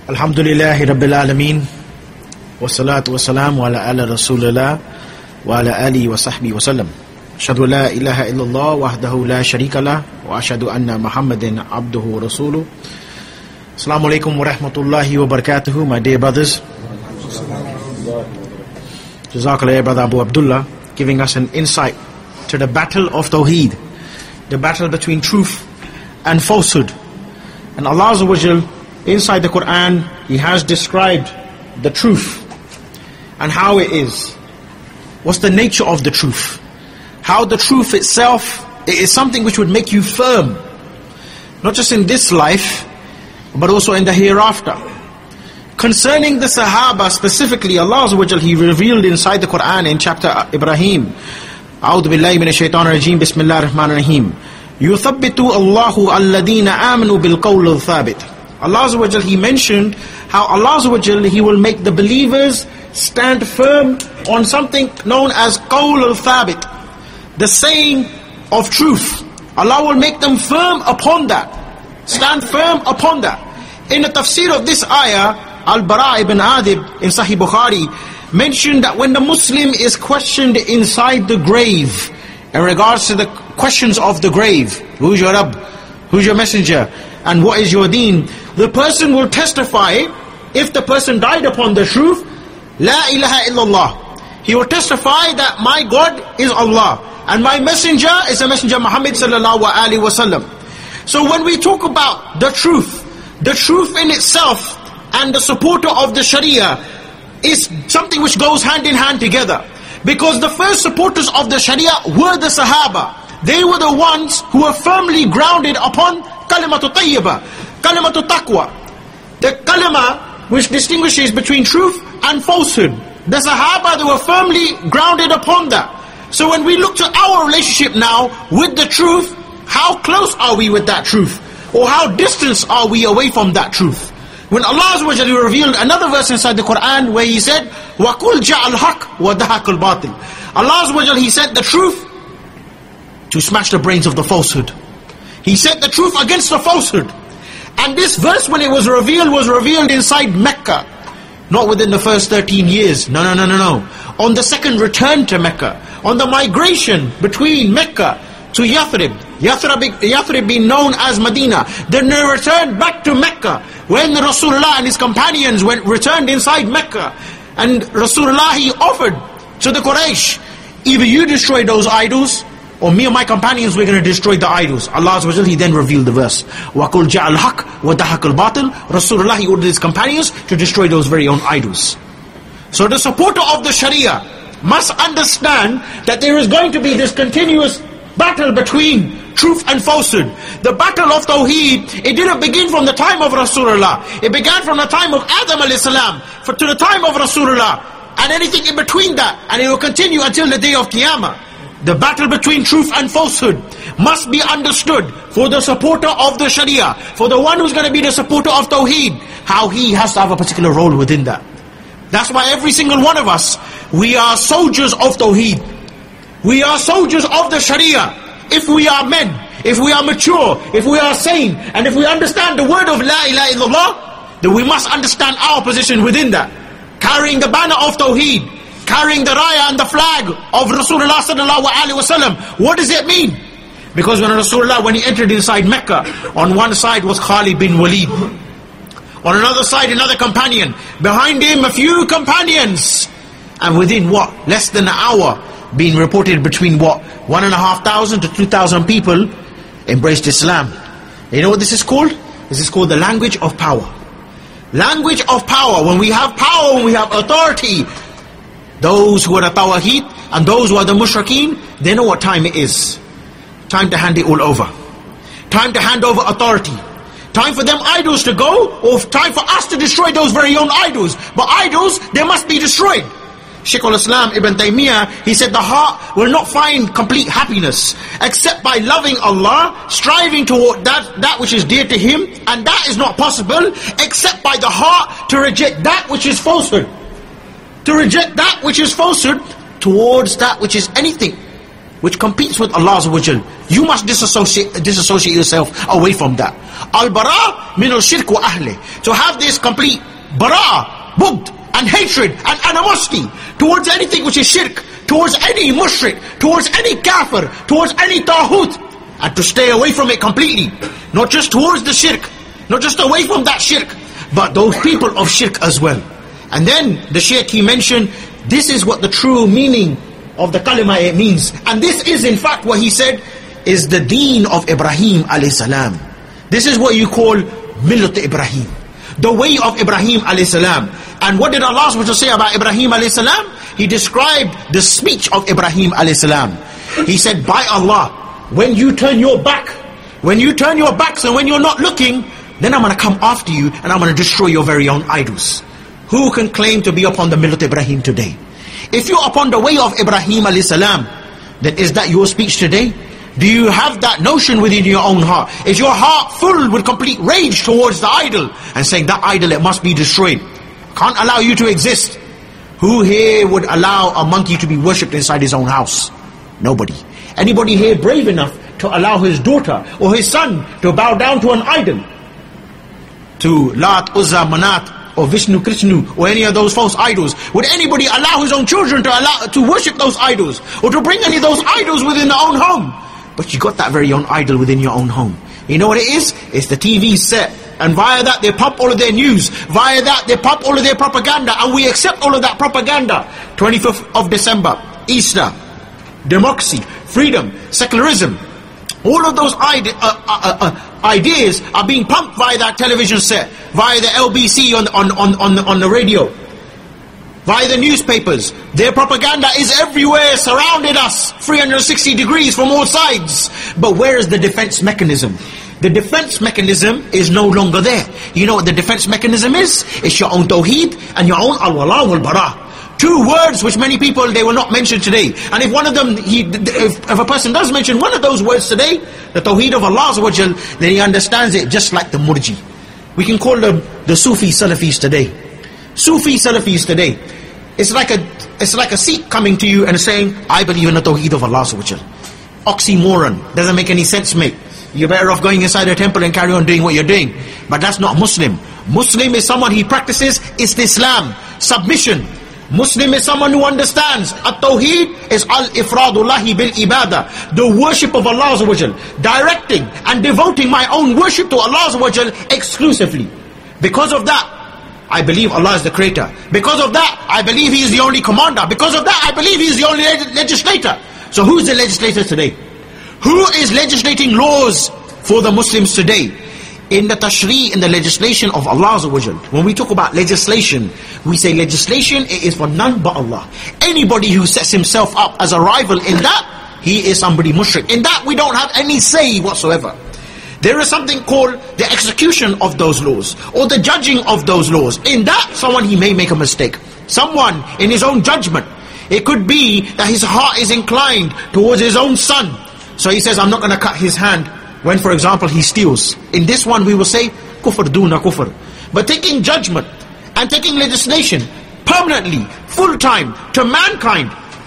Alhamdulillahi Rabbil Alameen. Wassalatu wassalamu ala Rasulullah wa ala alihi wa sahbihi wa sallam. Ashhadu la ilaha illallah wahdahu la sharika lah wa ashhadu anna Muhammadan abduhu wa rasuluh. Assalamu alaikum wa rahmatullahi wa barakatuhu, my dear brothers. Jazakallah, brother Abu Abdullah, giving us an insight to the battle of Tawheed, the battle between truth and falsehood. And Allah Azza wa Jal, inside the Quran, He has described the truth and how it is. What's the nature of the truth? How the truth itself, it is something which would make you firm, not just in this life, but also in the hereafter. Concerning the Sahaba specifically, Allah Azza wa Jal, He revealed inside the Quran in chapter Ibrahim, A'udhu billahi minash shaitanir rajim, Bismillahir Rahmanir Rahim. Yuthabbitu Allahu alladhina amanu bil qawl al-thabit. Allah Azza wa Jal, He mentioned how Allah Azza wa Jal, He will make the believers stand firm on something known as qawl al-thabit, the saying of truth. Allah will make them firm upon that, stand firm upon that. In the tafsir of this ayah, Al-Bara ibn Adib in Sahih Bukhari mentioned that when the Muslim is questioned inside the grave, in regards to the questions of the grave, who's your Rabb, who's your messenger, and what is your deen, the person will testify, if the person died upon the truth, La ilaha illallah. He will testify that my God is Allah, and my messenger is the messenger Muhammad sallallahu alaihi wasallam. So when we talk about the truth in itself and the supporter of the Sharia is something which goes hand in hand together. Because the first supporters of the Sharia were the Sahaba. They were the ones who were firmly grounded upon kalimatu tayyibah, kalimatu taqwa, the kalima which distinguishes between truth and falsehood. The Sahaba, they were firmly grounded upon that. So when we look to our relationship now with the truth, how close are we with that truth? Or how distant are we away from that truth? When Allah Azza wa Jalla revealed another verse inside the Quran where He said, وَقُلْ جَعَ الْحَقِّ وَدَحَقَ الْبَاطِلِ. Allah Azza wa Jalla, He said the truth to smash the brains of the falsehood. He said the truth against the falsehood. And this verse, when it was revealed inside Mecca. Not within the first 13 years. No. On the second return to Mecca. On the migration between Mecca to Yathrib. Yathrib being known as Medina. Then they returned back to Mecca. When Rasulullah and his companions returned inside Mecca. And Rasulullah, he offered to the Quraysh, either you destroy those idols, or me and my companions, we're going to destroy the idols. Allah Azza wa Jalla, He then revealed the verse. وَقُلْ جَعَ الْحَقِّ وَدَحَقَ الْبَاطِلِ. Rasulullah, he ordered his companions to destroy those very own idols. So the supporter of the Sharia must understand that there is going to be this continuous battle between truth and falsehood. The battle of Tawheed, it didn't begin from the time of Rasulullah. It began from the time of Adam a.s. to the time of Rasulullah, and anything in between that, and it will continue until the day of Qiyamah. The battle between truth and falsehood must be understood for the supporter of the Sharia, for the one who's going to be the supporter of Tawheed, how he has to have a particular role within that. That's why every single one of us, we are soldiers of Tawheed. We are soldiers of the Sharia. If we are men, if we are mature, if we are sane, and if we understand the word of La ilaha illallah, then we must understand our position within that. Carrying the banner of Tawheed, carrying the raya and the flag of Rasulullah sallallahu alaihi wasallam. What does it mean? Because when Rasulullah, when he entered inside Mecca, on one side was Khalid bin Walid. On another side, another companion. Behind him, a few companions. And within what? Less than an hour, being reported between what? 1,500 to 2,000 people embraced Islam. You know what this is called? This is called the language of power. Language of power. When we have power, when we have authority, those who are the Tawheed and those who are the Mushrikeen, they know what time it is. Time to hand it all over. Time to hand over authority. Time for them idols to go, or time for us to destroy those very own idols. But idols, they must be destroyed. Shaykh al-Islam Ibn Taymiyyah, he said the heart will not find complete happiness except by loving Allah, striving toward that which is dear to Him, and that is not possible except by the heart to reject that which is falsehood. To reject that which is falsehood towards that which is anything which competes with Allah Azza wa Jal. You must disassociate yourself away from that. Al-bara min al-shirk wa ahli. To have this complete bara, bughd, and hatred and animosity towards anything which is shirk, towards any mushrik, towards any kafir, towards any taghut, and to stay away from it completely. Not just towards the shirk, not just away from that shirk, but those people of shirk as well. And then the Shaykh, he mentioned, this is what the true meaning of the kalima it means. And this is in fact what he said is the deen of Ibrahim alayhi salam. This is what you call millat Ibrahim, the way of Ibrahim alayhi salam. And what did Allah say about Ibrahim alayhi salam? He described the speech of Ibrahim alayhi salam. He said, by Allah, when you turn your back, so when you're not looking, then I'm going to come after you and I'm going to destroy your very own idols. Who can claim to be upon the millat Ibrahim today? If you're upon the way of Ibrahim alayhi salam, then is that your speech today? Do you have that notion within your own heart? Is your heart full with complete rage towards the idol and saying that idol, it must be destroyed, can't allow you to exist? Who here would allow a monkey to be worshipped inside his own house? Nobody. Anybody here brave enough to allow his daughter or his son to bow down to an idol? To Lat, Uzza, Manat, or Vishnu, Krishna, or any of those false idols? Would anybody allow his own children to worship those idols, or to bring any of those idols within their own home? But you got that very own idol within your own home. You know what it is? It's the TV set. And via that they pump all of their news. Via that they pump all of their propaganda. And we accept all of that propaganda. 25th of December, Easter, democracy, freedom, secularism. All of those ideas are being pumped via that television set, via the LBC on the radio, via the newspapers. Their propaganda is everywhere, surrounded us, 360 degrees from all sides. But where is the defense mechanism? The defense mechanism is no longer there. You know what the defense mechanism is? It's your own tawheed and your own al-wala wal-bara. Two words which many people, they will not mention today. And if one of them, if a person does mention one of those words today, the tawheed of Allah, then he understands it just like the murji. We can call them the Sufi Salafis today. Sufi Salafis today. It's like a Sikh coming to you and saying, I believe in the tawheed of Allah. Oxymoron. Doesn't make any sense, mate. You're better off going inside a temple and carry on doing what you're doing. But that's not Muslim. Muslim is someone, he practices Islam, submission. Muslim is someone who understands at-tawheed is al-ifradullahi bil-ibadah, the worship of Allah Azza wa Jal, directing and devoting my own worship to Allah Azza wa Jal exclusively. Because of that, I believe Allah is the creator. Because of that, I believe He is the only commander. Because of that, I believe He is the only legislator. So who is the legislator today? Who is legislating laws for the Muslims today? In the tashri', in the legislation of Allah Azza wa Jal. When we talk about legislation, we say legislation, it is for none but Allah. Anybody who sets himself up as a rival in that, he is somebody mushrik. In that we don't have any say whatsoever. There is something called the execution of those laws, or the judging of those laws. In that, someone, he may make a mistake. Someone, in his own judgment, it could be that his heart is inclined towards his own son. So he says, I'm not going to cut his hand when, for example, he steals. In this one we will say, kufr duna kufr. But taking judgment and taking legislation permanently, full time, to mankind,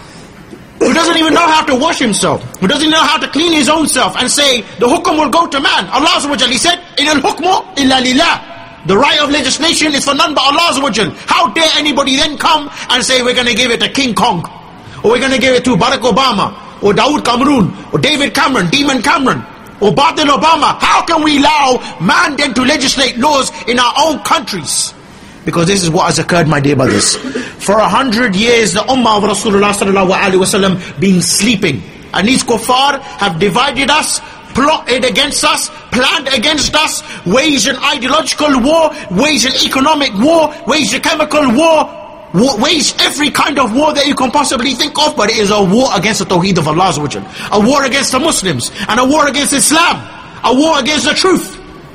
who doesn't even know how to wash himself, who doesn't know how to clean his own self, and say, the hukum will go to man. Allah Azza wa Jal, He said, in al-hukmu illa lillah. The right of legislation is for none but Allah Azza wa Jal. How dare anybody then come and say, we're going to give it to King Kong, or we're going to give it to Barack Obama, or Dawood Cameron, or David Cameron, Demon Cameron, or Biden Obama? How can we allow man then to legislate laws in our own countries? Because this is what has occurred, my dear brothers. For 100 years, the ummah of Rasulullah sallallahu alaihi wasallam been sleeping. And these kuffar have divided us, plotted against us, planned against us, waged an ideological war, waged an economic war, waged a chemical war, waged every kind of war that you can possibly think of, but it is a war against the tawheed of Allah Azza wa Jal, a war against the Muslims, and a war against Islam, a war against the truth.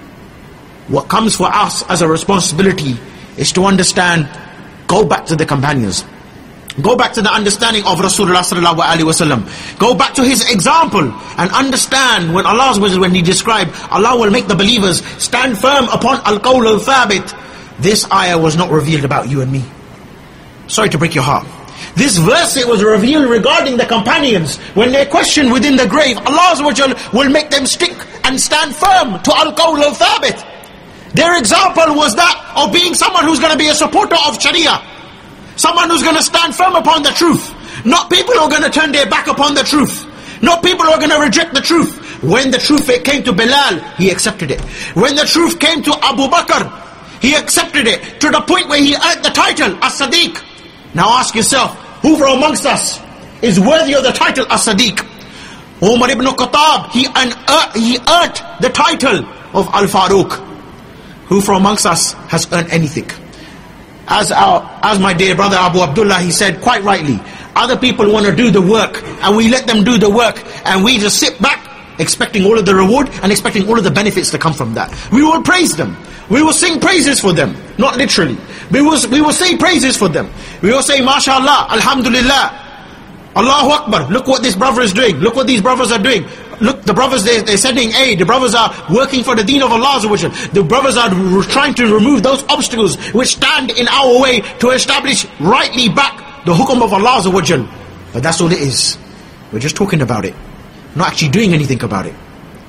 What comes for us as a responsibility is to understand, go back to the companions, go back to the understanding of Rasulullah sallallahu alaihi wasallam, go back to his example, and understand when Allah Azza wa Jal, when He described, Allah will make the believers stand firm upon al-qawl al-thabit. This ayah was not revealed about you and me. Sorry to break your heart. This verse, it was revealed regarding the companions. When they're questioned within the grave, Allah Azza wa Jal will make them stick and stand firm to al-qawl al-thabit. Their example was that of being someone who's going to be a supporter of Sharia. Someone who's going to stand firm upon the truth. Not people who are going to turn their back upon the truth. Not people who are going to reject the truth. When the truth came to Bilal, he accepted it. When the truth came to Abu Bakr, he accepted it, to the point where he earned the title, As-Sadiq. Now ask yourself, who from amongst us is worthy of the title As-Sadiq? Umar ibn Khattab, he earned the title of Al-Faruq. Who from amongst us has earned anything? As my dear brother Abu Abdullah, he said quite rightly, other people want to do the work, and we let them do the work, and we just sit back, expecting all of the reward, and expecting all of the benefits to come from that. We will praise them. We will sing praises for them. Not literally. We will say praises for them. We will say, MashaAllah, Alhamdulillah, Allahu Akbar, look what this brother is doing. Look what these brothers are doing. Look, the brothers, they're sending aid. The brothers are working for the deen of Allah Azza wa Jal. The brothers are trying to remove those obstacles which stand in our way to establish rightly back the hukum of Allah Azza wa Jal. But that's all it is. We're just talking about it, not actually doing anything about it.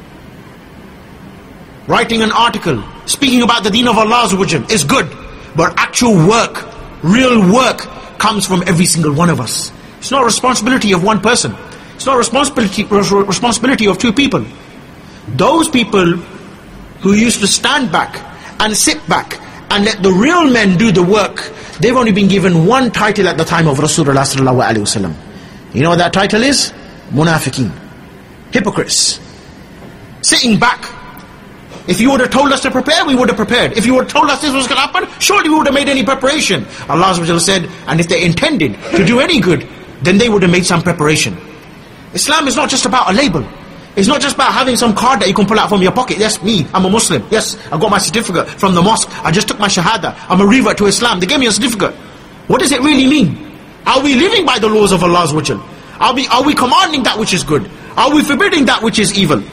Writing an article, speaking about the deen of Allah Azza wa Jal is good, but actual work, real work, comes from every single one of us. It's not a responsibility of one person. It's not a responsibility of two people. Those people who used to stand back and sit back and let the real men do the work, they've only been given one title at the time of Rasulullah sallallahu alaihi wasallam. You know what that title is? Munafiqeen. Hypocrites. Sitting back. If you would have told us to prepare, we would have prepared. If you would have told us this was going to happen, surely we would have made any preparation. Allah Azza wa Jalla said, and if they intended to do any good, then they would have made some preparation. Islam is not just about a label. It's not just about having some card that you can pull out from your pocket. Yes, me, I'm a Muslim. Yes, I got my certificate from the mosque. I just took my shahada. I'm a revert to Islam. They gave me a certificate. What does it really mean? Are we living by the laws of Allah Azza wa Jalla? Are we commanding that which is good? Are we forbidding that which is evil?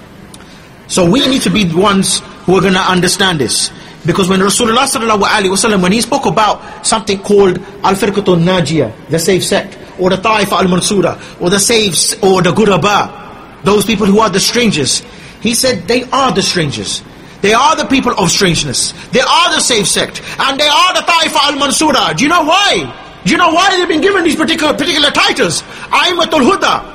So we need to be the ones who are going to understand this. Because when Rasulullah sallallahu alaihi wasallam, when he spoke about something called Al-Firqatul Najiyah, the safe sect, or the Ta'ifa Al-Mansura, or the saves, or the Ghuraba, those people who are the strangers, he said they are the strangers. They are the people of strangeness. They are the safe sect. And they are the Ta'ifa Al-Mansura. Do you know why? Do you know why they've been given these particular titles? A'immatul Huda,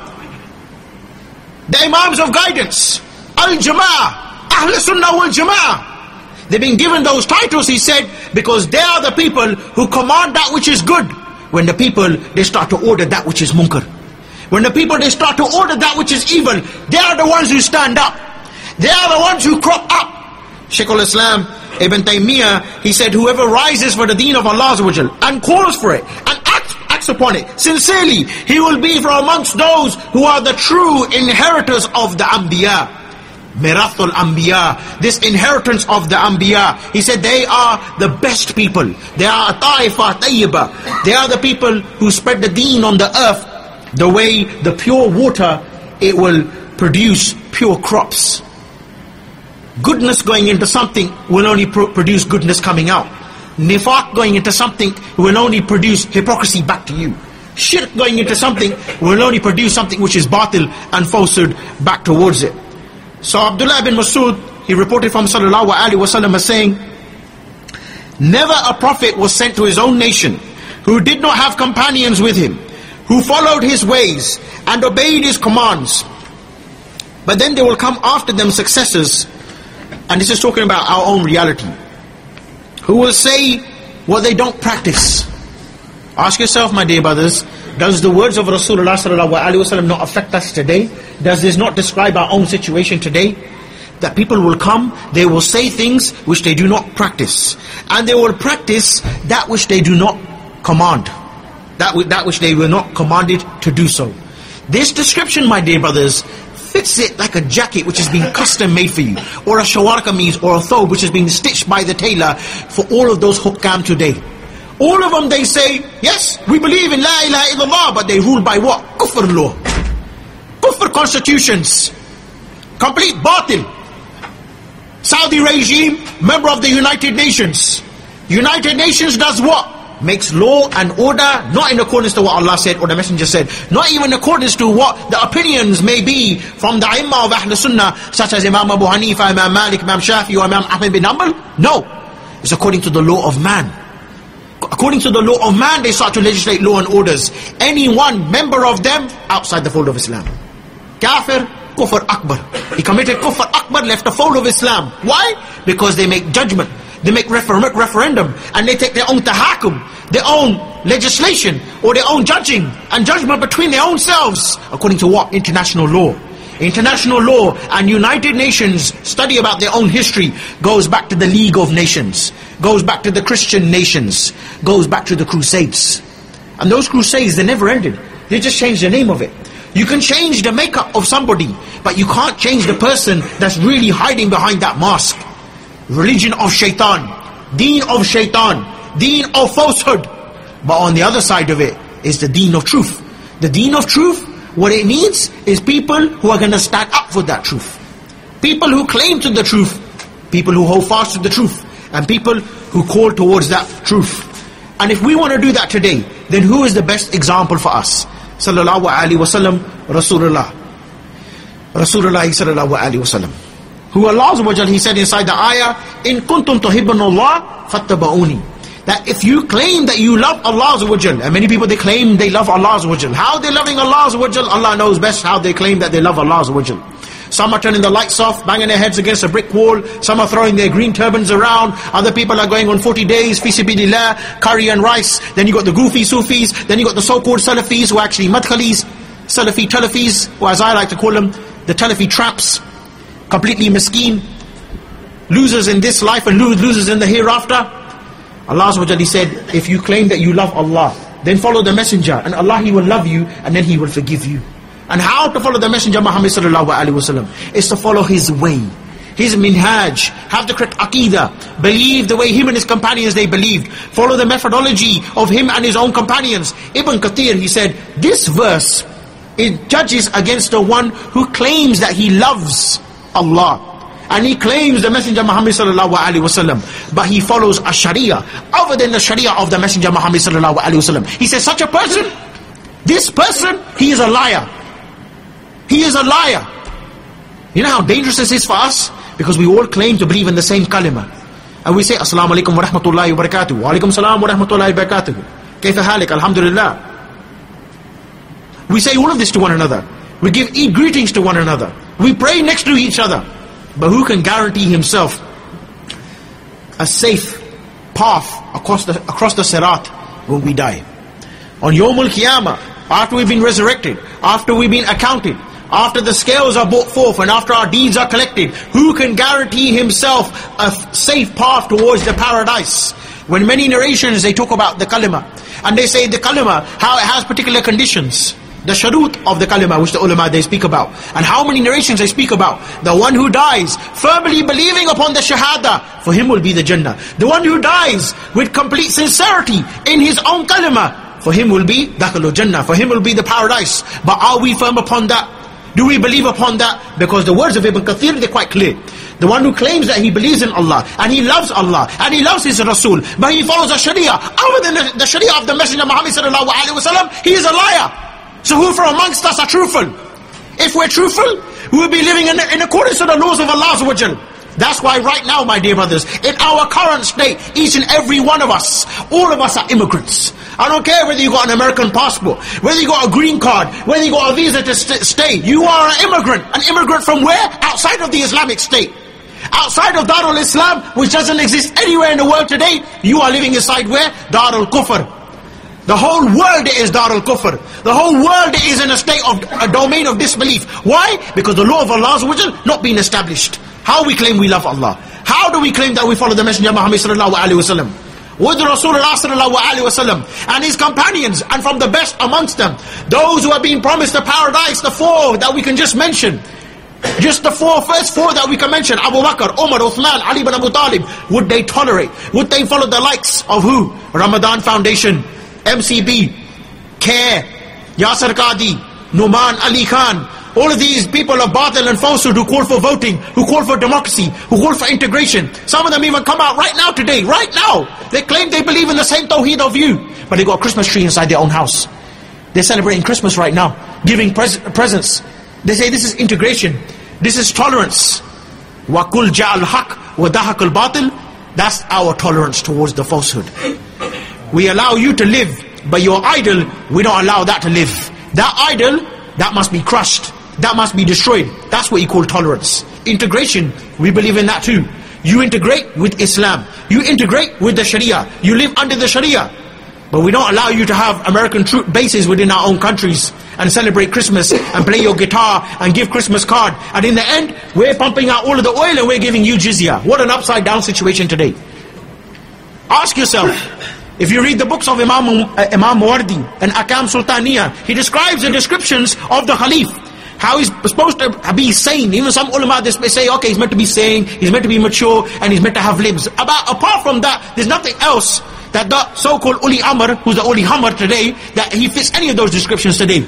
the Imams of Guidance, Al-Jama'ah, Ahl Sunnah wal Jama'ah. They've been given those titles, he said, because they are the people who command that which is good. When the people, they start to order that which is munkar. When the people, they start to order that which is evil, they are the ones who stand up. They are the ones who crop up. Shaykh al-Islam Ibn Taymiyyah, he said, whoever rises for the deen of Allah Azza wa Jal and calls for it and acts upon it sincerely, he will be from amongst those who are the true inheritors of the Anbiya. Mirathul Anbiya, this inheritance of the Anbiya. He said they are the best people. They are Ta'ifa Tayyiba. They are the people who spread the deen on the earth. The way the pure water, it will produce pure crops. Goodness going into something will only produce goodness coming out. Nifaq going into something will only produce hypocrisy back to you. Shirk going into something will only produce something which is batil and falsehood back towards it. So Abdullah ibn Mas'ud, he reported from sallallahu alaihi wasallam as saying, never a prophet was sent to his own nation who did not have companions with him, who followed his ways and obeyed his commands. But then there will come after them successors, and this is talking about our own reality, who will say what they don't practice. Ask yourself, my dear brothers, does the words of Rasulullah sallallahu alaihi wasallam not affect us today? Does this not describe our own situation today? That people will come, they will say things which they do not practice, and they will practice that which they do not command, that which they were not commanded to do so. This description, my dear brothers, fits it like a jacket which has been custom made for you, or a shawar kameez, or a thobe which has been stitched by the tailor for all of those hukam today. All of them, they say, yes, we believe in La ilaha illallah, but they rule by what? Kufr law. Kufr constitutions. Complete batil. Saudi regime, member of the United Nations. United Nations does what? makes law and order not in accordance to what Allah said or the Messenger said, not even in accordance to what the opinions may be from the A'immah of Ahl Sunnah, such as Imam Abu Hanifa, Imam Malik, Imam Shafi, or Imam Ahmed bin Hanbal. No, it's according to the law of man. According to the law of man, they start to legislate law and orders. Any one member of them outside the fold of Islam. Kafir, Kufr Akbar. He committed Kufr Akbar, left the fold of Islam. Why? Because they make judgment. They make referendum, and they take their own tahakum, their own legislation, or their own judging and judgment between their own selves, according to what? International law. International law and United Nations study about their own history goes back to the League of Nations, goes back to the Christian nations, goes back to the Crusades. And those Crusades, they never ended. They just changed the name of it. You can change the makeup of somebody, but you can't change the person that's really hiding behind that mask. Religion of shaitan, deen of shaitan, deen of falsehood. But on the other side of it is the deen of truth. The deen of truth, what it needs is people who are going to stand up for that truth. People who claim to the truth, people who hold fast to the truth, and people who call towards that truth. And if we want to do that today, then who is the best example for us? Sallallahu alaihi wasallam, Rasulullah. Rasulullah sallallahu alaihi wasallam. Who Allah Azza wa Jal, He said inside the ayah, In kuntum tuhibbunallah fattaba'uni. That if you claim that you love Allah Azza wa Jal, and many people they claim they love Allah Azza wa Jal. How they're loving Allah Azza wa Jal, Allah knows best how they claim that they love Allah Azza wa Jal. Some are turning the lights off, banging their heads against a brick wall. Some are throwing their green turbans around. Other people are going on 40 days, fi sabilillah, curry and rice. Then you got the goofy Sufis. Then you got the so-called Salafis, who are actually Madkhalis, Salafi Talafis, or as I like to call them, the Talafi traps. Completely miskeen, losers in this life and losers in the hereafter. Allah Azza wa Jalla said, if you claim that you love Allah, then follow the messenger, and Allah, He will love you, and then He will forgive you. And how to follow the messenger Muhammad sallallahu alaihi wasallam is to follow his way, his minhaj, have the correct aqidah, believe the way him and his companions they believed, follow the methodology of him and his own companions. Ibn Kathir, he said, this verse, it judges against the one who claims that he loves Allah, and he claims the Messenger Muhammad sallallahu alaihi wasallam, but he follows a Sharia other than the Sharia of the Messenger Muhammad sallallahu alaihi wasallam. He says, such a person, this person, he is a liar. He is a liar. You know how dangerous this is for us? Because we all claim to believe in the same kalima, and we say, Assalamu alaikum wa rahmatullahi wa barakatuh, wa alaikum salam wa rahmatullahi wa barakatuh, kayfa halik, alhamdulillah. We say all of this to one another. We give Eid greetings to one another. We pray next to each other. But who can guarantee himself a safe path across the Sirat when we die? On Yawmul Qiyamah, after we've been resurrected, after we've been accounted, after the scales are brought forth and after our deeds are collected, who can guarantee himself a safe path towards the paradise? When many narrations they talk about the kalima, and they say the kalima, how it has particular conditions. The sharut of the kalima, which the ulama they speak about, and how many narrations they speak about. The one who dies firmly believing upon the shahada, for him will be the Jannah. The one who dies with complete sincerity in his own kalima, for him will be dakhilul Jannah, for him will be the paradise. But are we firm upon that? Do we believe upon that? Because the words of Ibn Kathir, they're quite clear. The one who claims that he believes in Allah, and he loves Allah, and he loves his Rasul, but he follows a Sharia other than the Sharia of the Messenger Muhammad sallallahu alaihi wasallam, he is a liar. So who from amongst us are truthful? If we're truthful, we will be living in accordance to the laws of Allah Azza wa Jal. That's why right now, my dear brothers, in our current state, each and every one of us, all of us are immigrants. I don't care whether you got an American passport, whether you got a green card, whether you got a visa to stay. You are an immigrant. An immigrant from where? Outside of the Islamic State. Outside of Darul Islam, which doesn't exist anywhere in the world today, you are living inside where? Darul Kufr. The whole world is Darul Kufr. The whole world is in a state of a domain of disbelief. Why? Because the law of Allah Azza wa Jal not being established. How we claim we love Allah? How do we claim that we follow the Messenger Muhammad sallallahu alaihi wasallam? With Rasulullah sallallahu alaihi wasallam and his companions, and from the best amongst them, those who have been promised the paradise, the four that we can just mention. Just the first four that we can mention, Abu Bakr, Umar, Uthman, Ali ibn Abu Talib. Would they tolerate? Would they follow the likes of who? Ramadan Foundation, MCB, CARE, Yasir Qadi, Numan Ali Khan, All of these people of batil and falsehood who call for voting, who call for democracy, who call for integration. Some of them even come out right now today, right now. They claim they believe in the same tawheed of you, but they got a Christmas tree inside their own house. They're celebrating Christmas right now, giving presents. They say this is integration, this is tolerance. وَقُلْ جَاءَ الْحَقِّ وَدَحَقَ الْبَاطِلِ. That's our tolerance towards the falsehood. We allow you to live, but your idol, we don't allow that to live. That idol, that must be crushed. That must be destroyed. That's what you call tolerance. Integration, we believe in that too. You integrate with Islam. You integrate with the Sharia. You live under the Sharia. But we don't allow you to have American troop bases within our own countries and celebrate Christmas and play your guitar and give Christmas card. And in the end, we're pumping out all of the oil and we're giving you jizya. What an upside down situation today. Ask yourself, if you read the books of Imam Mawardi and Akam Sultaniya, he describes the descriptions of the Khalif. How he's supposed to be sane. Even some ulama, they say, okay, he's meant to be sane, he's meant to be mature, and he's meant to have limbs. Apart from that, there's nothing else that the so-called Uli Amr, who's the Uli Hamr today, that he fits any of those descriptions today.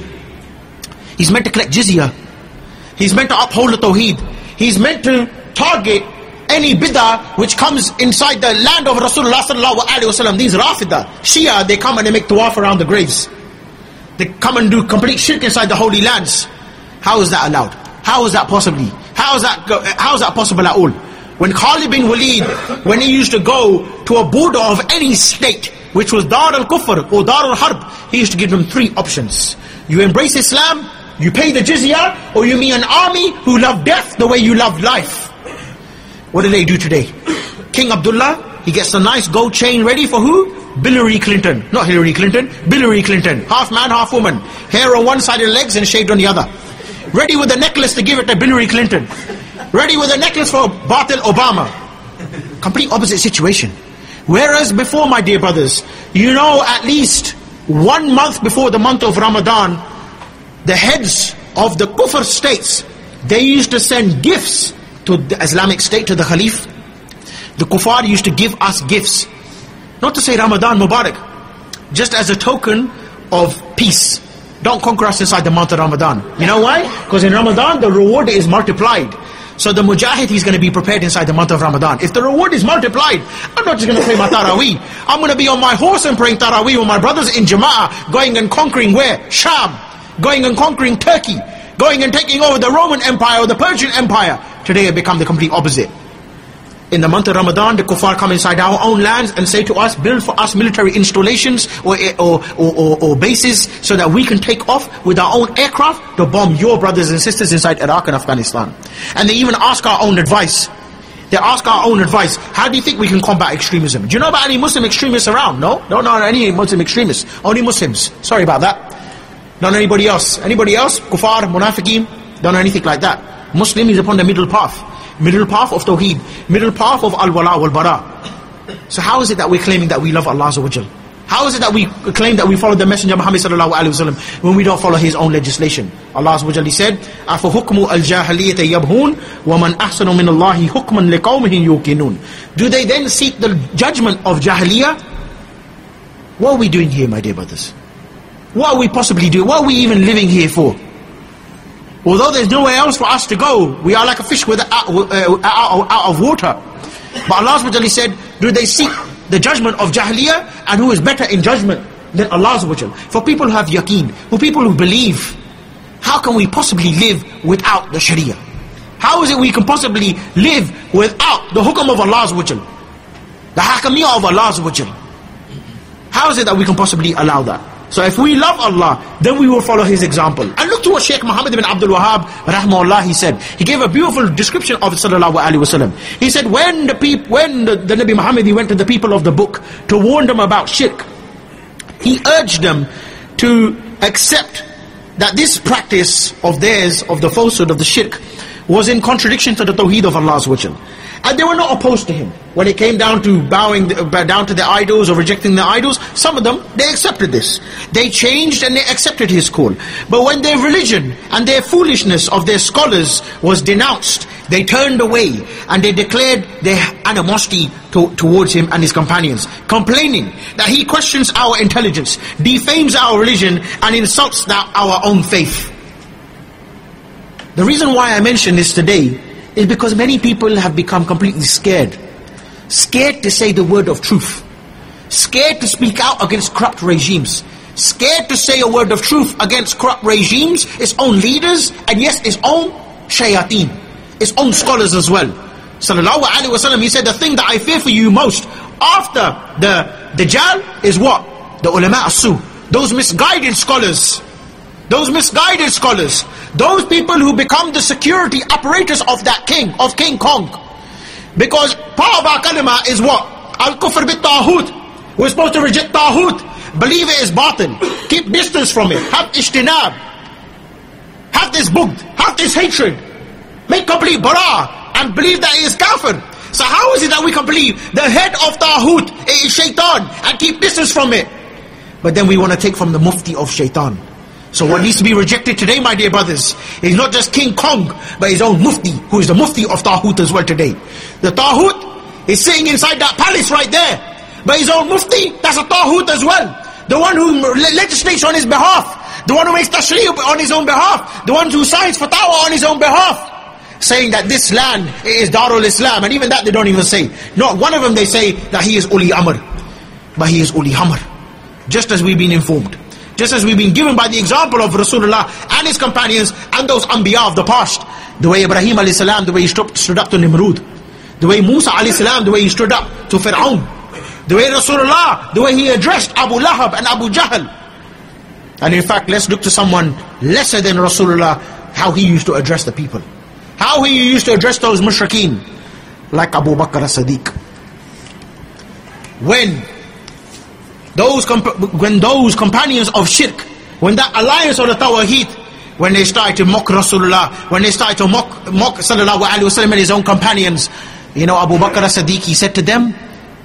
He's meant to collect jizya. He's meant to uphold the tawheed. He's meant to target any bid'ah which comes inside the land of Rasulullah sallallahu alaihi wasallam. These Rafida, Shia, they come and they make tawaf around the graves. They come and do complete shirk inside the holy lands. How is that allowed? How is that possibly? How is that possible at all? When Khalid bin Walid, when he used to go to a border of any state, which was Dar al-Kufr or Dar al-Harb, he used to give them three options. You embrace Islam, you pay the jizya, or you meet an army who love death the way you love life. What do they do today? King Abdullah, he gets a nice gold chain ready for who? Hillary Clinton. Not Hillary Clinton, Hillary Clinton. Half man, half woman. Hair on one side of the legs and shaved on the other. Ready with a necklace to give it to Hillary Clinton. Ready with a necklace for Batil Obama. Complete opposite situation. Whereas before, my dear brothers, you know, at least 1 month before the month of Ramadan, the heads of the Kufr states, they used to send gifts to the Islamic State, to the Khalif. The Kuffar used to give us gifts. Not to say Ramadan Mubarak, just as a token of peace. Don't conquer us inside the month of Ramadan. You know why? Because in Ramadan the reward is multiplied. So the mujahid, he's going to be prepared inside the month of Ramadan. If the reward is multiplied, I'm not just going to pray my Taraweeh. I'm going to be on my horse and praying Taraweeh with my brothers in Jama'ah, going and conquering where? Sham. Going and conquering Turkey. Going and taking over the Roman Empire or the Persian Empire. Today it become the complete opposite. In the month of Ramadan, the kuffar come inside our own lands and say to us, build for us military installations or bases so that we can take off with our own aircraft to bomb your brothers and sisters inside Iraq and Afghanistan. And they even ask our own advice. They ask our own advice. How do you think we can combat extremism? Do you know about any Muslim extremists around? No? No, not any Muslim extremists. Only Muslims. Sorry about that. Not anybody else. Anybody else? Kuffar, munafiqeen? Don't know anything like that. Muslim is upon the middle path. Middle path of Tawheed. Middle path of Al-Wala wal-Bara. So how is it that we're claiming that we love Allah Azza wa Jal? How is it that we claim that we follow the Messenger Muhammad sallallahu alaihi wasallam when we don't follow his own legislation? Allah Azza wa Jal said, أَفَحُكْمُ الْجَاهِلِيَّةِ يَبْهُونَ وَمَنْ أَحْسَنُ مِنَ اللَّهِ حُكْمًا لِقَوْمِهِ يُوقِنُونَ. Do they then seek the judgment of Jahiliyyah? What are we doing here, my dear brothers? What are we possibly doing? What are we even living here for? Although there's nowhere else for us to go, we are like a fish out of water. But Allah Subhanahu wa Ta'ala said, do they seek the judgment of Jahiliyyah? And who is better in judgment than Allah Subhanahu wa Ta'ala? For people who have yaqeen, for people who believe, how can we possibly live without the Sharia? How is it we can possibly live without the hukam of Allah Subhanahu wa Ta'ala? The hakamiyah of Allah Subhanahu wa Ta'ala? How is it that we can possibly allow that? So if we love Allah, then we will follow his example. And look to what Shaykh Muhammad ibn Abdul Wahhab rahmahullah, he said. He gave a beautiful description of it sallallahu alaihi wasallam. He said when the Nabi Muhammad, he went to the people of the book to warn them about shirk, he urged them to accept that this practice of theirs, of the falsehood, of the shirk, was in contradiction to the tawheed of Allah Azza wa Jal. And they were not opposed to him. When it came down to bowing down to the idols or rejecting the idols, some of them, they accepted this. They changed and they accepted his call. But when their religion and their foolishness of their scholars was denounced, they turned away and they declared their animosity towards him and his companions, complaining that he questions our intelligence, defames our religion, and insults our own faith. The reason why I mention this today is because many people have become completely scared. Scared to say the word of truth. Scared to speak out against corrupt regimes. Scared to say a word of truth against corrupt regimes, its own leaders, and yes, its own shayateen, its own scholars as well. Sallallahu Alaihi Wasallam, he said, the thing that I fear for you most after the Dajjal is what? The ulama as-su. Those misguided scholars. Those misguided scholars. Those people who become the security apparatus of that king, of King Kong. Because part of our kalima is what? Al-kufr bit-ta'hut. We're supposed to reject ta'hut. Believe it is batil. Keep distance from it. Have ishtinab. Have this bughd. Have this hatred. Make complete bara and believe that it is kafir. So how is it that we can believe the head of ta'hut is shaitan and keep distance from it? But then we want to take from the mufti of shaitan. So what needs to be rejected today, my dear brothers, is not just King Kong, but his own mufti, who is the mufti of ta'hut as well today. The ta'hut is sitting inside that palace right there. But his own mufti, that's a ta'hut as well. The one who legislates on his behalf. The one who makes tashri' on his own behalf. The one who signs fatwa on his own behalf. Saying that this land is Darul Islam. And even that they don't even say. Not one of them they say that he is Uli Amr. But he is Uli Hamr. Just as we've been informed. Just as we've been given by the example of Rasulullah and his companions and those Anbiya of the past. The way Ibrahim alayhi salam, the way he stood up to Nimrud. The way Musa alayhi salam, the way he stood up to Fir'aun. The way Rasulullah, the way he addressed Abu Lahab and Abu Jahl. And in fact, let's look to someone lesser than Rasulullah, how he used to address the people. How he used to address those mushrikeen. Like Abu Bakr as-Siddiq. When those companions of shirk, when that alliance of the Tawheed, when they started to mock Rasulullah, when they started to mock Sallallahu Alaihi Wasallam and his own companions, you know, Abu Bakr as-Siddiq, he said to them,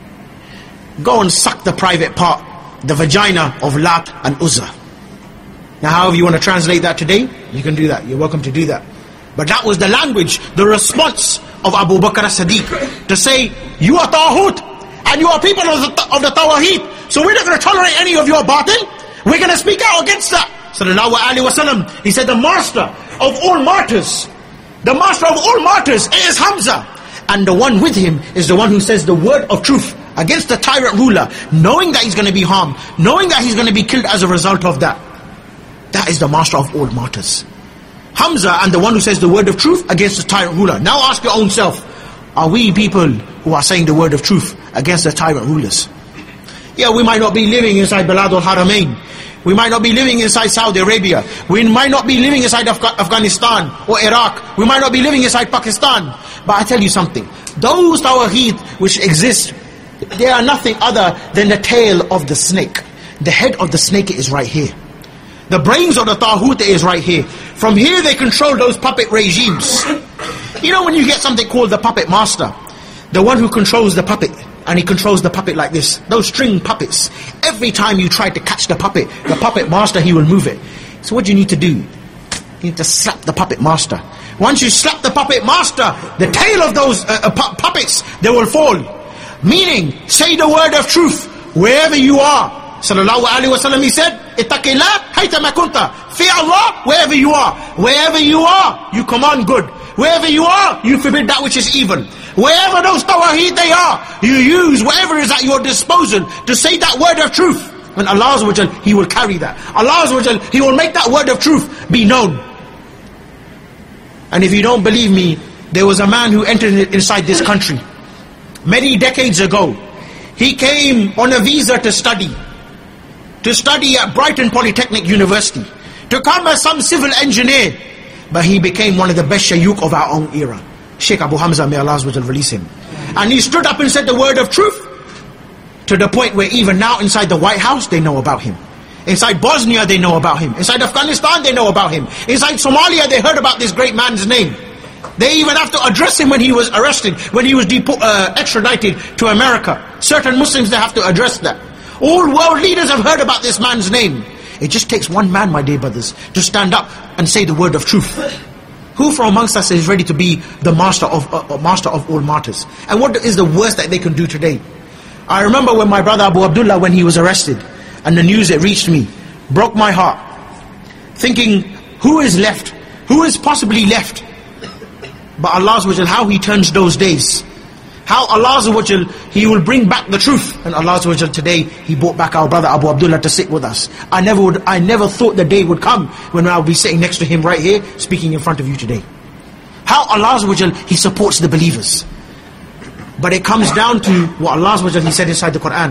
go and suck the private part, the vagina of Lat and Uzza. Now however you want to translate that today, you can do that, you're welcome to do that. But that was the language, the response of Abu Bakr as-Siddiq, to say, you are Tawhut, and you are people of the Tawheed, so we're not going to tolerate any of your batil, we're going to speak out against that. Sallallahu Alaihi Wasallam, he said the master of all martyrs, the master of all martyrs is Hamza. And the one with him is the one who says the word of truth against the tyrant ruler, knowing that he's going to be harmed, knowing that he's going to be killed as a result of that. That is the master of all martyrs. Hamza, and the one who says the word of truth against the tyrant ruler. Now ask your own self, are we people who are saying the word of truth against the tyrant rulers? Yeah, we might not be living inside Balad al-Haramain. We might not be living inside Saudi Arabia. We might not be living inside Afghanistan or Iraq. We might not be living inside Pakistan. But I tell you something. Those Tawheed which exist, they are nothing other than the tail of the snake. The head of the snake is right here. The brains of the Taghut is right here. From here they control those puppet regimes. You know when you get something called the puppet master, the one who controls the puppet, and he controls the puppet like this, those string puppets. Every time you try to catch the puppet master, he will move it. So what do you need to do? You need to slap the puppet master. Once you slap the puppet master, the tail of those puppets, they will fall. Meaning, say the word of truth wherever you are. Sallallahu Alaihi Wasallam, he said, Ittaqillah haythama kunta. Fear Allah wherever you are. Wherever you are, you command good. Wherever you are, you forbid that which is evil. Wherever those Tawheed they are, you use whatever is at your disposal to say that word of truth. And Allah Azza wa Jal, He will carry that. Allah Azza wa Jal, He will make that word of truth be known. And if you don't believe me, there was a man who entered inside this country many decades ago. He came on a visa to study at Brighton Polytechnic University, to come as some civil engineer. But he became one of the best shaykh of our own era. Sheikh Abu Hamza, may Allah release him. And he stood up and said the word of truth, to the point where even now inside the White House they know about him. Inside Bosnia they know about him. Inside Afghanistan they know about him. Inside Somalia they heard about this great man's name. They even have to address him when he was arrested, when he was extradited to America. Certain Muslims, they have to address that. All world leaders have heard about this man's name. It just takes one man, my dear brothers, to stand up and say the word of truth. Who from amongst us is ready to be the master of all martyrs? And what is the worst that they can do today? I remember when my brother Abu Abdullah, when he was arrested, and the news that reached me, broke my heart. Thinking, who is left Who is possibly left? But Allah Azza wa Jal, how He turns those days. How Allah Azza wa Jal, He will bring back the truth. And Allah Azza wa Jal, today He brought back our brother Abu Abdullah to sit with us. I never thought the day would come when I would be sitting next to him right here, speaking in front of you today. How Allah Azza wa Jal, He supports the believers. But it comes down to what Allah Azza wa Jal, He said inside the Quran.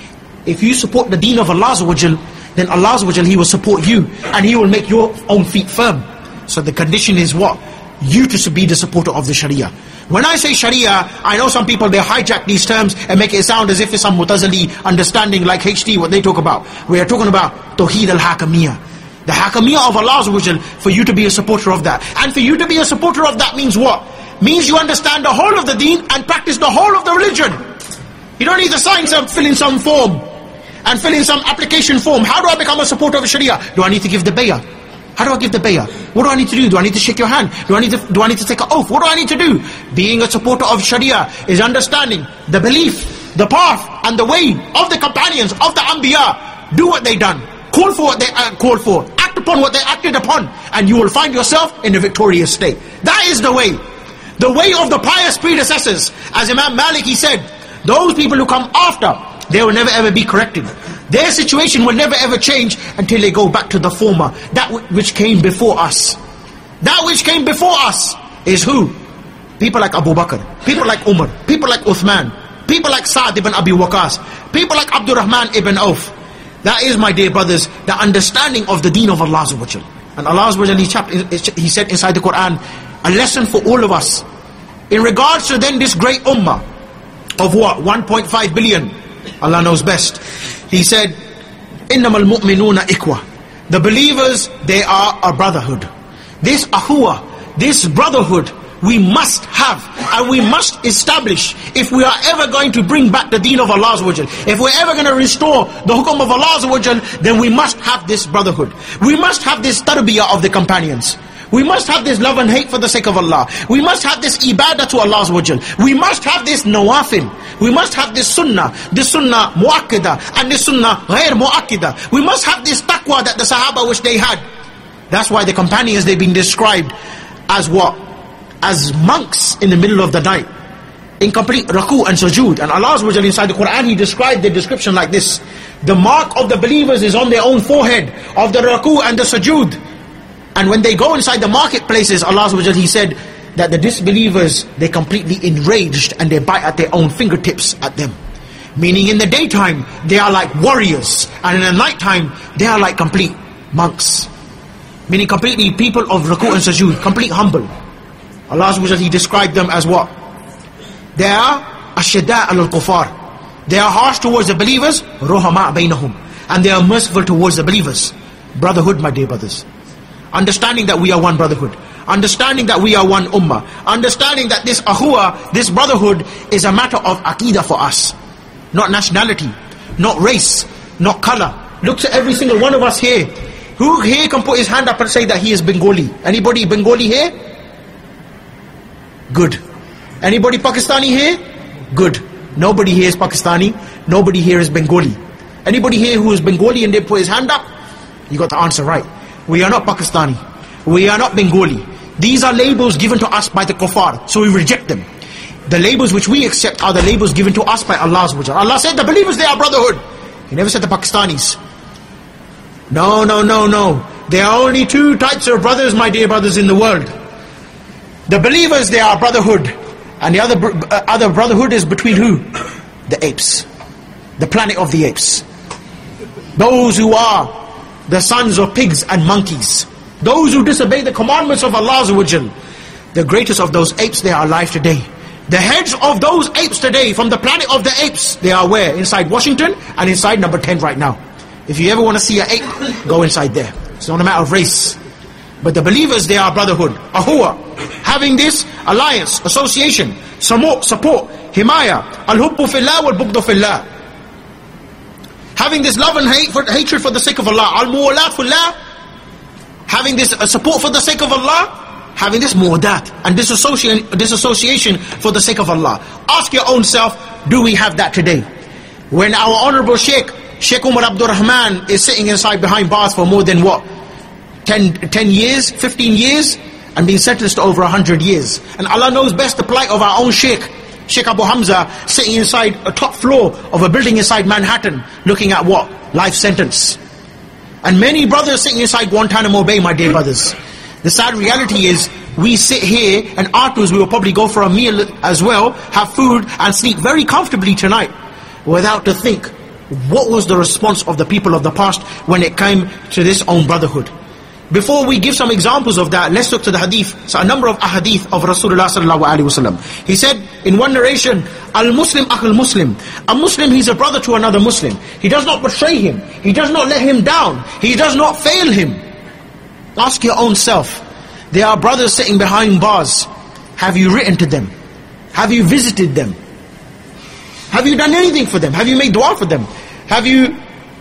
If you support the deen of Allah Azza wa Jal, then Allah Azza wa Jal, He will support you, and He will make your own feet firm. So the condition is what? You to be the supporter of the Sharia. When I say Sharia, I know some people, they hijack these terms and make it sound as if it's some Mu'tazili understanding like HT, what they talk about. We are talking about Tawheed al-Hakamiyah. The Hakamiyah of Allah Azza wa Jal, for you to be a supporter of that. And for you to be a supporter of that means what? Means you understand the whole of the deen and practice the whole of the religion. You don't need to fill in some form and fill in some application form. How do I become a supporter of Sharia? Do I need to give the bayah? How do I give the bayah? What do I need to do? Do I need to shake your hand? Do I need to take an oath? What do I need to do? Being a supporter of Sharia is understanding the belief, the path and the way of the companions of the Anbiya. Do what they done. Call for what they called for. Act upon what they acted upon. And you will find yourself in a victorious state. That is the way. The way of the pious predecessors. As Imam Malik, he said, those people who come after, they will never ever be corrected. Their situation will never ever change until they go back to the former. That which came before us. That which came before us is who? People like Abu Bakr, people like Umar, people like Uthman, people like Sa'd ibn Abi Waqas, people like Abdurrahman ibn Auf. That is, my dear brothers, the understanding of the deen of Allah Azza wa Jal. And Allah Azza wa Jal, He said inside the Quran, a lesson for all of us. In regards to then this great ummah of what? 1.5 billion. Allah knows best. He said, إِنَّمَا الْمُؤْمِنُونَ إِخْوَةٌ. The believers, they are a brotherhood. This ahuwa, this brotherhood, we must have and we must establish if we are ever going to bring back the deen of Allah Azza wa Jal. If we're ever going to restore the hukum of Allah Azza wa Jal, then we must have this brotherhood. We must have this tarbiyah of the companions. We must have this love and hate for the sake of Allah. We must have this ibadah to Allah Azza wa Jal. We must have this nawafil. We must have this sunnah mu'akkida, and this sunnah ghair mu'akkida. We must have this taqwa that the Sahaba which they had. That's why the companions, they've been described as what? As monks in the middle of the night, in complete raku and sujood. And Allah Azza wa Jal, inside the Quran, He described the description like this: the mark of the believers is on their own forehead, of the raku and the sujood. And when they go inside the marketplaces, Allah Azza wa Jal, He said that the disbelievers, they're completely enraged and they bite at their own fingertips at them. Meaning in the daytime, they are like warriors, and in the nighttime, they are like complete monks. Meaning completely people of ruku and sujood, complete humble. Allah Azza wa Jal, He described them as what? They are ashada al-kufar. They are harsh towards the believers, ruhama bainahum, and they are merciful towards the believers. Brotherhood, my dear brothers. Understanding that we are one brotherhood. Understanding that we are one ummah. Understanding that this ahuwa, this brotherhood, is a matter of aqidah for us. Not nationality, not race, not color. Look to every single one of us here. Who here can put his hand up and say that he is Bengali? Anybody Bengali here? Good. Anybody Pakistani here? Good. Nobody here is Pakistani. Nobody here is Bengali. Anybody here who is Bengali and they put his hand up? You got the answer right. We are not Pakistani. We are not Bengali. These are labels given to us by the kuffar, so we reject them. The labels which we accept are the labels given to us by Allah Azza wa Jal. Allah said the believers, they are brotherhood. He never said the Pakistanis. No. There are only two types of brothers, my dear brothers, in the world. The believers, they are brotherhood. And the other brotherhood is between who? The apes. The planet of the apes. Those who are the sons of pigs and monkeys. Those who disobey the commandments of Allah Azza wa Jal. The greatest of those apes, they are alive today. The heads of those apes today, from the planet of the apes, they are where? Inside Washington and inside number 10 right now. If you ever want to see an ape, go inside there. It's not a matter of race. But the believers, they are brotherhood. Ahuwa. Having this alliance, association, support, himaya, al-hubbu fillah wal-bugdu fillah. Having this love and hatred for the sake of Allah. Al-muwalat fillah. Having this support for the sake of Allah. Having this muwadat and disassociation for the sake of Allah. Ask your own self, do we have that today? When our honorable Sheikh Umar Abdul Rahman is sitting inside behind bars for more than what? 10 years, 15 years, and been sentenced to over 100 years. And Allah knows best the plight of our own Sheikh Abu Hamza, sitting inside a top floor of a building inside Manhattan, looking at what? Life sentence. And many brothers sitting inside Guantanamo Bay, my dear brothers. The sad reality is, we sit here, and afterwards we will probably go for a meal as well, have food and sleep very comfortably tonight, without to think, what was the response of the people of the past when it came to this own brotherhood? Before we give some examples of that, let's look to the hadith. So a number of ahadith of Rasulullah sallallahu alaihi wasallam. He said in one narration, Al-Muslim akhul Muslim. A Muslim, he's a brother to another Muslim. He does not betray him. He does not let him down. He does not fail him. Ask your own self. There are brothers sitting behind bars. Have you written to them? Have you visited them? Have you done anything for them? Have you made dua for them? Have you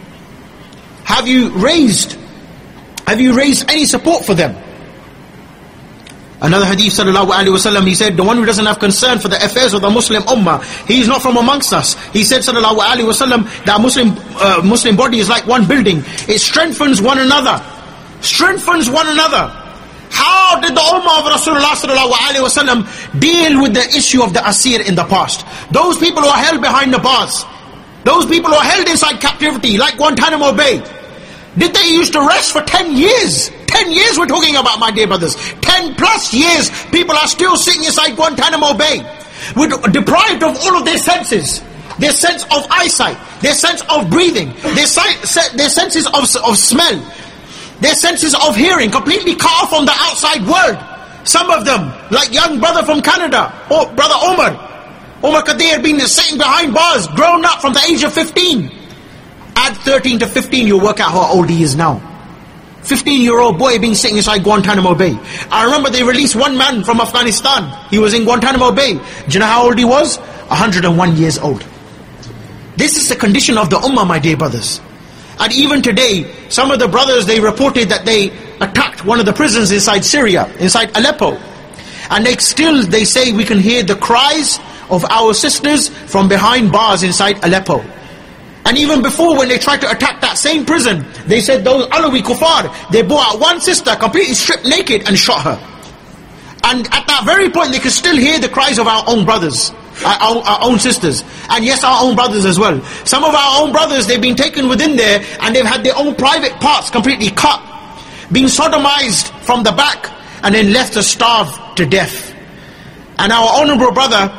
raised any support for them? Another hadith sallallahu alaihi wasallam, he said, the one who doesn't have concern for the affairs of the Muslim ummah, he is not from amongst us. He said sallallahu alaihi wasallam, that Muslim body is like one building. It strengthens one another. Strengthens one another. How did the ummah of Rasulullah sallallahu alaihi wasallam deal with the issue of the asir in the past? Those people who are held behind the bars, those people who are held inside captivity, like Guantanamo Bay, did they used to rest for 10 years? 10 years we're talking about, my dear brothers. 10 plus years, people are still sitting inside Guantanamo Bay, deprived of all of their senses. Their sense of eyesight, their sense of breathing, their senses of smell, their senses of hearing, completely cut off from the outside world. Some of them, like young brother from Canada, or brother Omar Kadir, been sitting behind bars, grown up from the age of 15. Add 13 to 15, you'll work out how old he is now. 15-year-old boy being sitting inside Guantanamo Bay. I remember they released one man from Afghanistan. He was in Guantanamo Bay. Do you know how old he was? 101 years old. This is the condition of the ummah, my dear brothers. And even today, some of the brothers, they reported that they attacked one of the prisons inside Syria, inside Aleppo. And they say we can hear the cries of our sisters from behind bars inside Aleppo. And even before, when they tried to attack that same prison, they said those Alawi kuffar, they brought out one sister completely stripped naked and shot her. And at that very point, they could still hear the cries of our own brothers, our own sisters, and yes, our own brothers as well. Some of our own brothers, they've been taken within there, and they've had their own private parts completely cut, being sodomized from the back, and then left to starve to death. And our honorable brother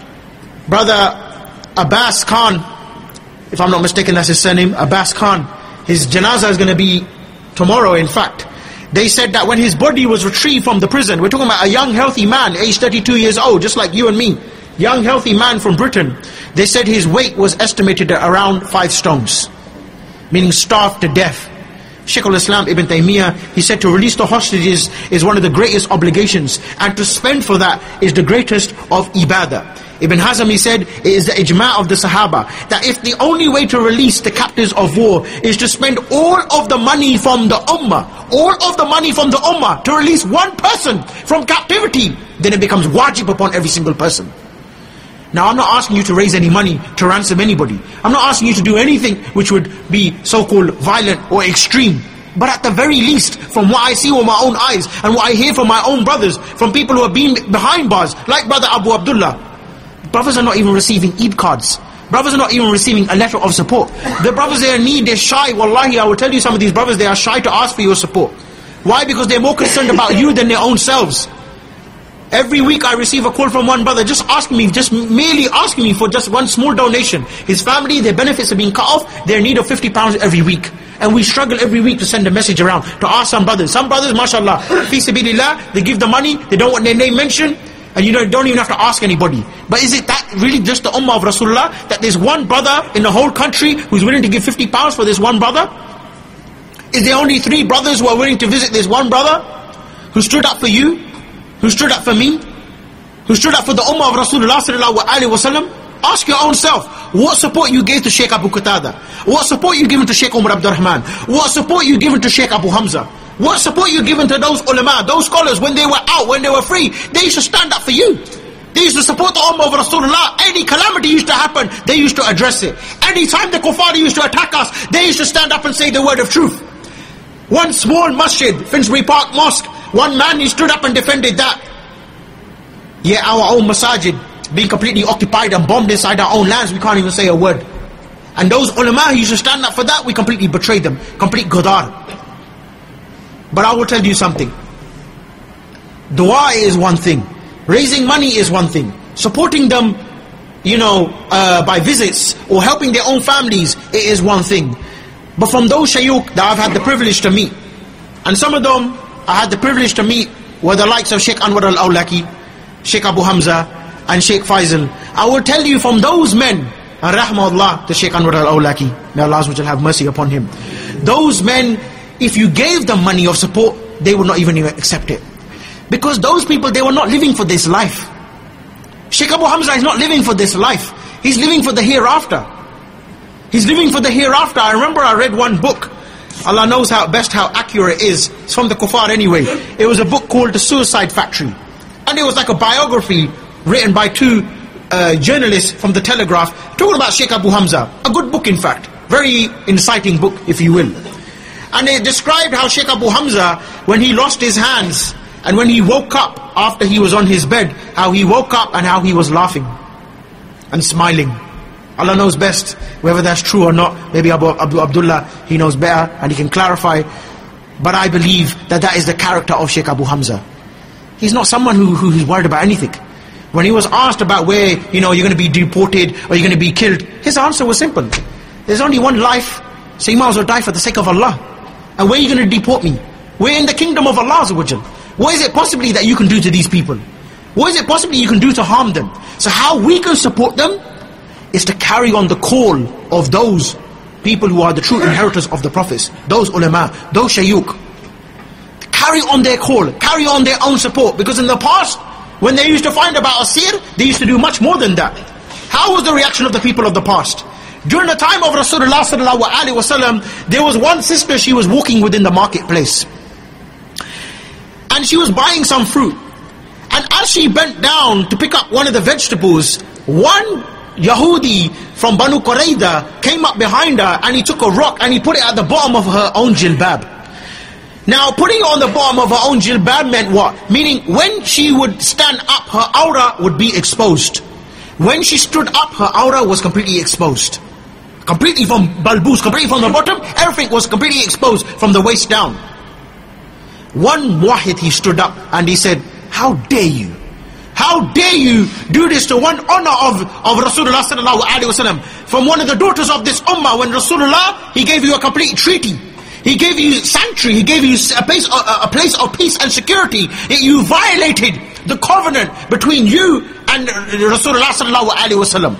Abbas Khan, if I'm not mistaken, that's his surname, Abbas Khan, his janazah is going to be tomorrow, in fact. They said that when his body was retrieved from the prison, we're talking about a young healthy man, aged 32 years old, just like you and me, young healthy man from Britain. They said his weight was estimated at around 5 stones, meaning starved to death. Shaykh al-Islam Ibn Taymiyyah, he said to release the hostages is one of the greatest obligations, and to spend for that is the greatest of ibadah. Ibn Hazm, he said, it is the ijma' of the Sahaba, that if the only way to release the captives of war is to spend all of the money from the ummah, to release one person from captivity, then it becomes wajib upon every single person. Now, I'm not asking you to raise any money to ransom anybody. I'm not asking you to do anything which would be so-called violent or extreme. But at the very least, from what I see with my own eyes, and what I hear from my own brothers, from people who have been behind bars, like brother Abu Abdullah, brothers are not even receiving Eid cards. Brothers are not even receiving a letter of support. The brothers, they are in need, they're shy. Wallahi, I will tell you, some of these brothers, they are shy to ask for your support. Why? Because they're more concerned about you than their own selves. Every week I receive a call from one brother just merely asking me for just one small donation. His family, their benefits are being cut off, they're in need of £50 every week. And we struggle every week to send a message around, to ask some brothers. Some brothers, mashallah, fi sabilillah, they give the money, they don't want their name mentioned, and you don't even have to ask anybody. But is it that really just the ummah of Rasulullah, that there's one brother in the whole country who's willing to give £50 for this one brother? Is there only 3 brothers who are willing to visit this one brother who stood up for you, who stood up for me, who stood up for the ummah of Rasulullah sallallahu alaihi wasallam? Ask your own self, what support you gave to Sheikh Abu Qatada? What support you given to Sheikh Umar Abdul Rahman? What support you given to Sheikh Abu Hamza? What support you given to those ulama, those scholars, when they were out, when they were free? They used to stand up for you. They used to support the ummah of Rasulullah. Any calamity used to happen, they used to address it. Any time the kuffar used to attack us, they used to stand up and say the word of truth. One small masjid, Finsbury Park Mosque, one man, he stood up and defended that. Yet our own masajid being completely occupied and bombed inside our own lands, we can't even say a word. And those ulama who used to stand up for that, we completely betrayed them. Complete gadar. But I will tell you something. Dua is one thing. Raising money is one thing. Supporting them, by visits or helping their own families, it is one thing. But from those shaykh that I've had the privilege to meet, and some of them I had the privilege to meet were the likes of Sheikh Anwar al-Awlaki, Sheikh Abu Hamza, and Sheikh Faisal. I will tell you from those men, and rahmahullah to Sheikh Anwar al-Awlaki, may Allah have mercy upon him. Those men, if you gave them money of support, they would not even accept it. Because those people, they were not living for this life. Sheikh Abu Hamza is not living for this life. He's living for the hereafter. He's living for the hereafter. I remember I read one book. Allah knows how accurate it is. It's from the kuffar anyway. It was a book called The Suicide Factory. And it was like a biography written by two journalists from the Telegraph talking about Sheikh Abu Hamza. A good book, in fact. Very inciting book, if you will. And it described how Sheikh Abu Hamza, when he lost his hands, and when he woke up after he was on his bed, how he woke up and how he was laughing and smiling. Allah knows best whether that's true or not. Maybe Abu Abdullah, he knows better and he can clarify. But I believe that is the character of Sheikh Abu Hamza. He's not someone who's worried about anything. When he was asked about where, you're going to be deported or you're going to be killed, his answer was simple. There's only one life, so you might as well die for the sake of Allah. And where are you going to deport me? We're in the kingdom of Allah Azza wa Jal. What is it possibly that you can do to these people? What is it possibly you can do to harm them? So how we can support them is to carry on the call of those people who are the true inheritors of the prophets, those ulama, those shaykh. Carry on their call, carry on their own support. Because in the past, when they used to find about Asir, they used to do much more than that. How was the reaction of the people of the past? During the time of Rasulullah sallallahu alaihi wasallam, there was one sister, she was walking within the marketplace. And she was buying some fruit. And as she bent down to pick up one of the vegetables, one Yahudi from Banu Qurayza came up behind her and he took a rock and he put it at the bottom of her own jilbab. Now, putting it on the bottom of her own jilbab meant what? Meaning, when she would stand up, her aura would be exposed. When she stood up, her aura was completely exposed. Completely from balbus, completely from the bottom, everything was completely exposed from the waist down. One muwahid, he stood up and he said, how dare you? How dare you do this to one honor of Rasulullah sallallahu alaihi wasallam? From one of the daughters of this ummah, when Rasulullah, he gave you a complete treaty. He gave you sanctuary, he gave you a place of peace and security. You violated the covenant between you and Rasulullah sallallahu alaihi wasallam.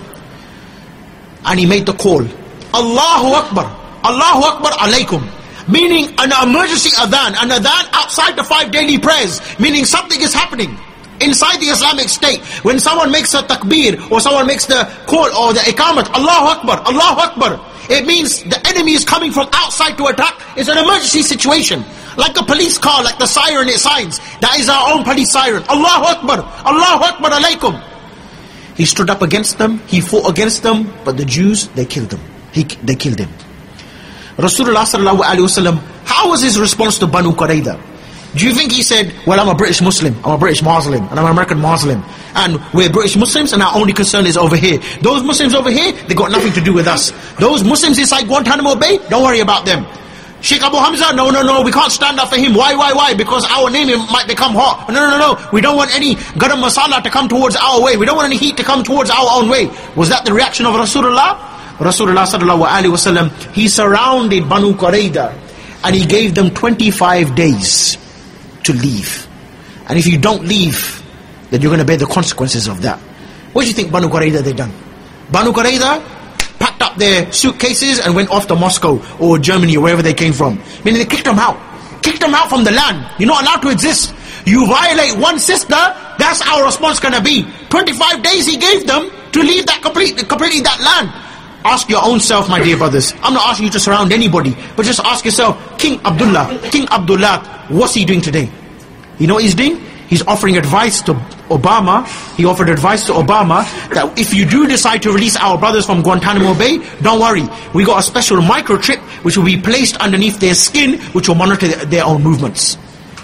And he made the call, Allahu Akbar, Allahu Akbar alaykum. Meaning an emergency adhan, an adhan outside the 5 daily prayers. Meaning something is happening inside the Islamic State. When someone makes a takbir, or someone makes the call, or the iqamat, Allahu Akbar, Allahu Akbar. It means the enemy is coming from outside to attack. It's an emergency situation. Like a police car, like the siren it signs. That is our own police siren. Allahu Akbar, Allahu Akbar alaykum. He stood up against them, he fought against them, but the Jews, they killed them. They killed him. Rasulullah sallallahu alaihi wasallam, how was his response to Banu Qurayza? Do you think he said, well, I'm a British Muslim, I'm a British Muslim, and I'm an American Muslim, and we're British Muslims and our only concern is over here. Those Muslims over here, they got nothing to do with us. Those Muslims inside Guantanamo Bay, don't worry about them. Sheikh Abu Hamza, no, we can't stand up for him. Why? Because our name might become hot. No. We don't want any garam masala to come towards our way. We don't want any heat to come towards our own way. Was that the reaction of Rasulullah? Rasulullah sallallahu alaihi wasallam, he surrounded Banu Qurayza and he gave them 25 days to leave. And if you don't leave, then you're going to bear the consequences of that. What do you think Banu Qurayza they done? Banu Qurayza packed up their suitcases and went off to Moscow or Germany or wherever they came from. Meaning they kicked them out. Kicked them out from the land. You're not allowed to exist. You violate one sister, that's our response going to be. 25 days he gave them to leave that completely that land. Ask your own self, my dear brothers. I'm not asking you to surround anybody, but just ask yourself, King Abdullah, what's he doing today? You know what he's doing? He's offering advice to Obama. He offered advice to Obama that if you do decide to release our brothers from Guantanamo Bay, don't worry. We got a special microchip which will be placed underneath their skin, which will monitor their own movements.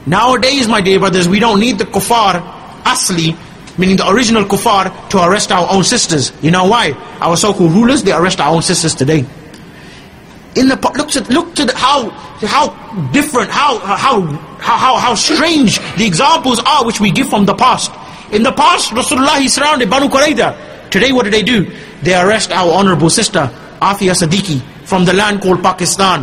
Nowadays, my dear brothers, we don't need the kuffar asli, meaning the original kuffar, to arrest our own sisters. You know why? Our so-called rulers, they arrest our own sisters today. Look to how different, how strange the examples are which we give from the past. In the past, Rasulullah surrounded Banu Qurayza. Today, what do? They arrest our honorable sister, Afiya Siddiqui, from the land called Pakistan.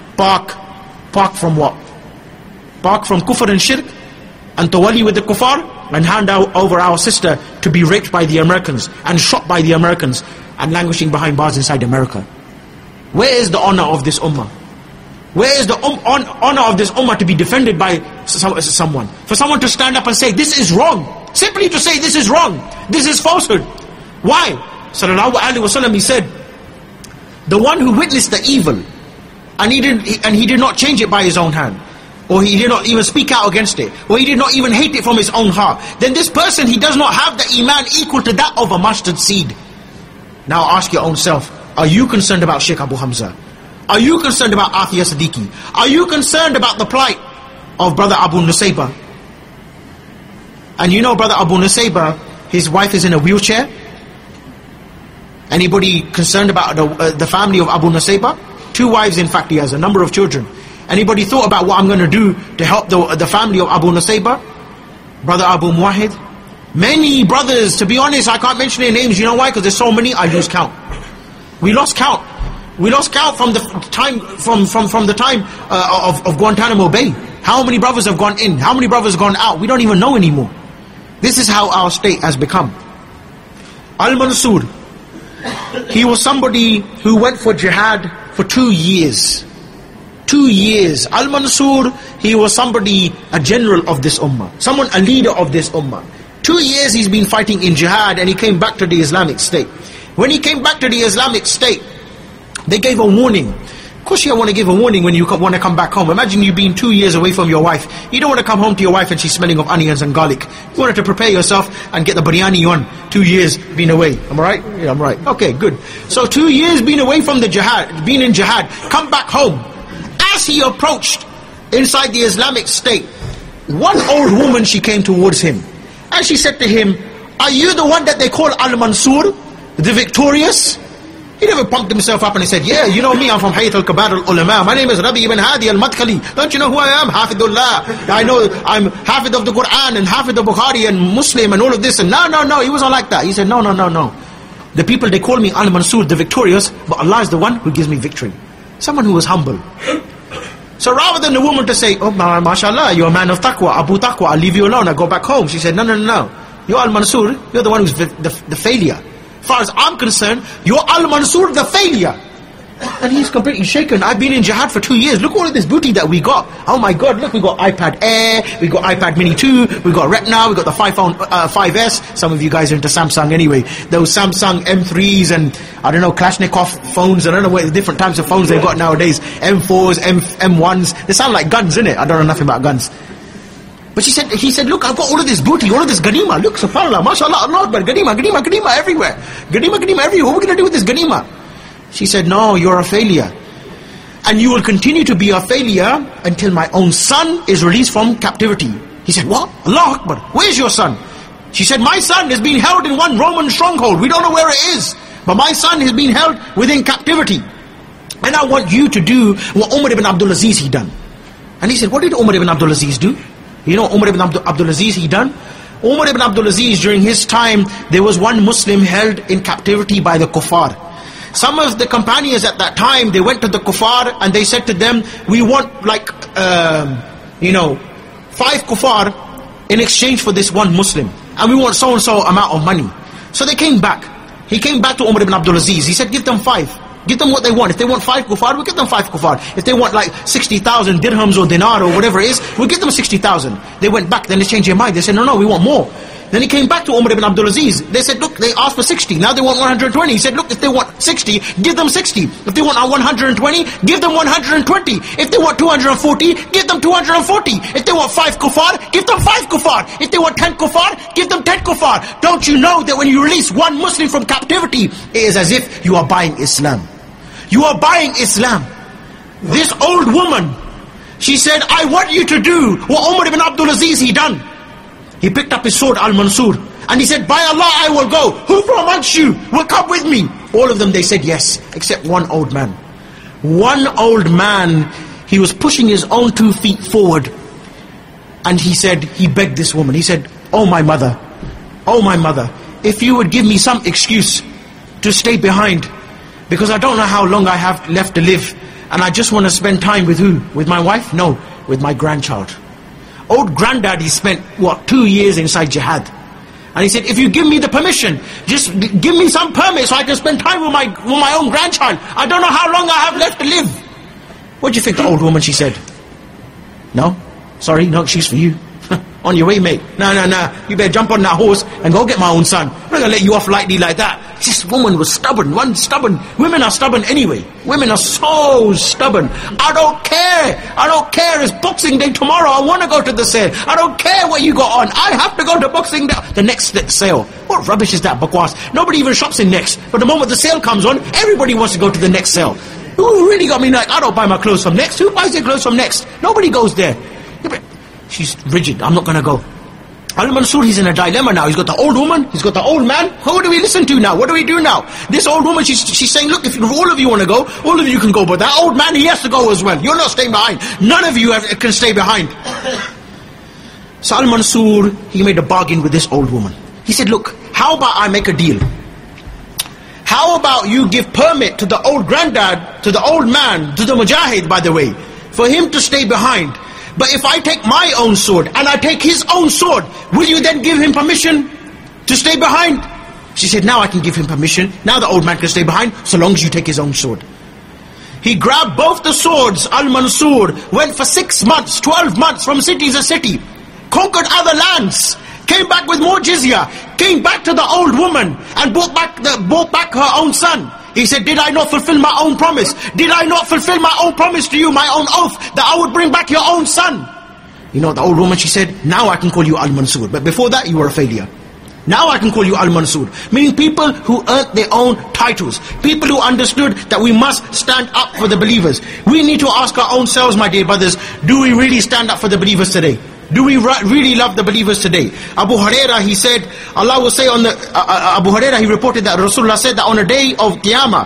Pak from what? Pak from kufr and shirk, and tawali with the kuffar, and hand over our sister to be raped by the Americans, and shot by the Americans, and languishing behind bars inside America. Where is the honor of this ummah? Where is the honor of this ummah to be defended by someone? For someone to stand up and say, this is wrong. Simply to say, this is wrong. This is falsehood. Why? Sallallahu Alaihi Wasallam, he said, the one who witnessed the evil, and he did not change it by his own hand, or he did not even speak out against it, or he did not even hate it from his own heart, then this person, he does not have the iman equal to that of a mustard seed. Now ask your own self, are you concerned about Sheikh Abu Hamza? Are you concerned about Afiya Siddiqui? Are you concerned about the plight of brother Abu Nusayba? And you know brother Abu Nusayba, his wife is in a wheelchair. Anybody concerned about the family of Abu Nusayba? 2 wives, in fact, he has a number of children. Anybody thought about what I'm going to do to help the family of Abu Nusayba? Brother Abu Muwahid? Many brothers, to be honest, I can't mention their names. You know why? Because there's so many, I lose count. We lost count. We lost count from the time from the time of Guantanamo Bay. How many brothers have gone in? How many brothers have gone out? We don't even know anymore. This is how our state has become. Al-Mansur, he was somebody who went for jihad for 2 years. 2 years. Al-Mansur, he was somebody, a general of this ummah. A leader of this ummah. 2 years he's been fighting in jihad, and he came back to the Islamic State. When he came back to the Islamic State, they gave a warning. Of course you want to give a warning when you want to come back home. Imagine you being 2 years away from your wife. You don't want to come home to your wife and she's smelling of onions and garlic. You wanted to prepare yourself and get the biryani on. 2 years being away. Am I right? Yeah, I'm right. Okay, good. So 2 years being away from the jihad, being in jihad, come back home. As he approached inside the Islamic State, one old woman, she came towards him. And she said to him, are you the one that they call Al-Mansur, the victorious? He never pumped himself up and he said, yeah, you know me, I'm from Hayat al-Kabar al-Ulama. My name is Rabi ibn Hadi al-Madkhali. Don't you know who I am? Hafidullah. I know I'm Hafid of the Quran and Hafid of Bukhari and Muslim and all of this. And no, he wasn't like that. He said, no. The people, they call me Al-Mansur, the victorious, but Allah is the one who gives me victory. Someone who was humble. So rather than the woman to say, oh, mashallah, you're a man of taqwa, Abu Taqwa, I'll leave you alone, I'll go back home. She said, no. You're Al-Mansur, you're the one who's the failure. As far as I'm concerned, you're Al-Mansur, the failure. And he's completely shaken. I've been in jihad for 2 years. Look all of this booty that we got. Oh my God, look, we got iPad Air, we got iPad Mini 2, we got Retina, we got the 5S. Some of you guys are into Samsung anyway. Those Samsung M3s and, I don't know, Kalashnikov phones. I don't know what the different types of phones they've got nowadays. M4s, M1s. They sound like guns, innit? I don't know nothing about guns. But he said, look, I've got all of this booty, all of this ganima. Look, subhanAllah, mashallah, Allah Akbar, ganima everywhere. Ganima everywhere. What are we going to do with this ganima? She said, no, you're a failure. And you will continue to be a failure until my own son is released from captivity. He said, what? Allah Akbar, where's your son? She said, my son is being held in one Roman stronghold. We don't know where it is. But my son is being held within captivity. And I want you to do what Umar ibn Abdul Aziz he done. And he said, what did Umar ibn Abdul Aziz do? You know Umar ibn Abdul Aziz he done? Umar ibn Abdul Aziz, during his time, there was one Muslim held in captivity by the kuffar. Some of the companions at that time, they went to the kuffar and they said to them, we want 5 kuffar in exchange for this one Muslim. And we want so and so amount of money. So they came back. He came back to Umar ibn Abdul Aziz. He said, give them 5. Give them what they want. If they want 5 kuffar, we'll give them 5 kuffar. If they want 60,000 dirhams or dinar or whatever it is, we'll give them 60,000. They went back, then they changed their mind. They said, no, we want more. Then he came back to Umar ibn Abdul Aziz. They said, look, they asked for 60. Now they want 120. He said, look, if they want 60, give them 60. If they want 120, give them 120. If they want 240, give them 240. If they want 5 kuffar, give them 5 kuffar. If they want 10 kuffar, give them 10 kuffar. Don't you know that when you release one Muslim from captivity, it is as if you are buying Islam. You are buying Islam. This old woman, She said, I want you to do what Umar ibn Abdul Aziz he done. He picked up his sword, Al-Mansur, and he said, by Allah I will go. Who from amongst you will come with me? All of them, they said yes, except one old man. One old man, he was pushing his own 2 feet forward. And he said, he begged this woman, he said, oh my mother, if you would give me some excuse to stay behind, because I don't know how long I have left to live, and I just want to spend time with who? With my wife? No, with my grandchild. Old granddad, he spent, 2 years inside jihad. And he said, if you give me the permission, just give me some permit so I can spend time with my own grandchild. I don't know how long I have left to live. What do you think the old woman, she said? No? Sorry, no excuse for you. On your way, mate. No. You better jump on that horse and go get my own son. I'm not going to let you off lightly like that. This woman was stubborn. Women are stubborn anyway. Women are so stubborn. I don't care. It's Boxing Day tomorrow. I want to go to the sale. I don't care what you got on. I have to go to Boxing Day. The next sale. What rubbish is that, bakwas? Nobody even shops in Next. But the moment the sale comes on, everybody wants to go to the next sale. Who really got me like, I don't buy my clothes from Next. Who buys their clothes from Next? Nobody goes there. She's rigid. I'm not going to go. Al-Mansur, he's in a dilemma now. He's got the old woman, he's got the old man. Who do we listen to now? What do we do now? This old woman, she's saying, look, if all of you want to go, all of you can go. But that old man, he has to go as well. You're not staying behind. None of you can stay behind. So Al-Mansur, he made a bargain with this old woman. He said, look, how about I make a deal? How about you give permit to the old granddad, to the old man, to the mujahid, by the way, for him to stay behind. But if I take my own sword and I take his own sword, will you then give him permission to stay behind? She said, now I can give him permission. Now the old man can stay behind, so long as you take his own sword. He grabbed both the swords. Al-Mansur went for 6 months, 12 months from city to city, conquered other lands, came back with more jizya, came back to the old woman and brought back her own son. He said, did I not fulfill my own promise? Did I not fulfill my own promise to you, my own oath, that I would bring back your own son? You know, the old woman, she said, now I can call you Al-Mansur. But before that, you were a failure. Now I can call you Al-Mansur. Meaning people who earned their own titles. People who understood that we must stand up for the believers. We need to ask our own selves, my dear brothers, do we really stand up for the believers today? Do we really love the believers today? Abu Hurairah, he said, Allah will say on the, Abu Hurairah, he reported that Rasulullah said that on the day of Qiyamah,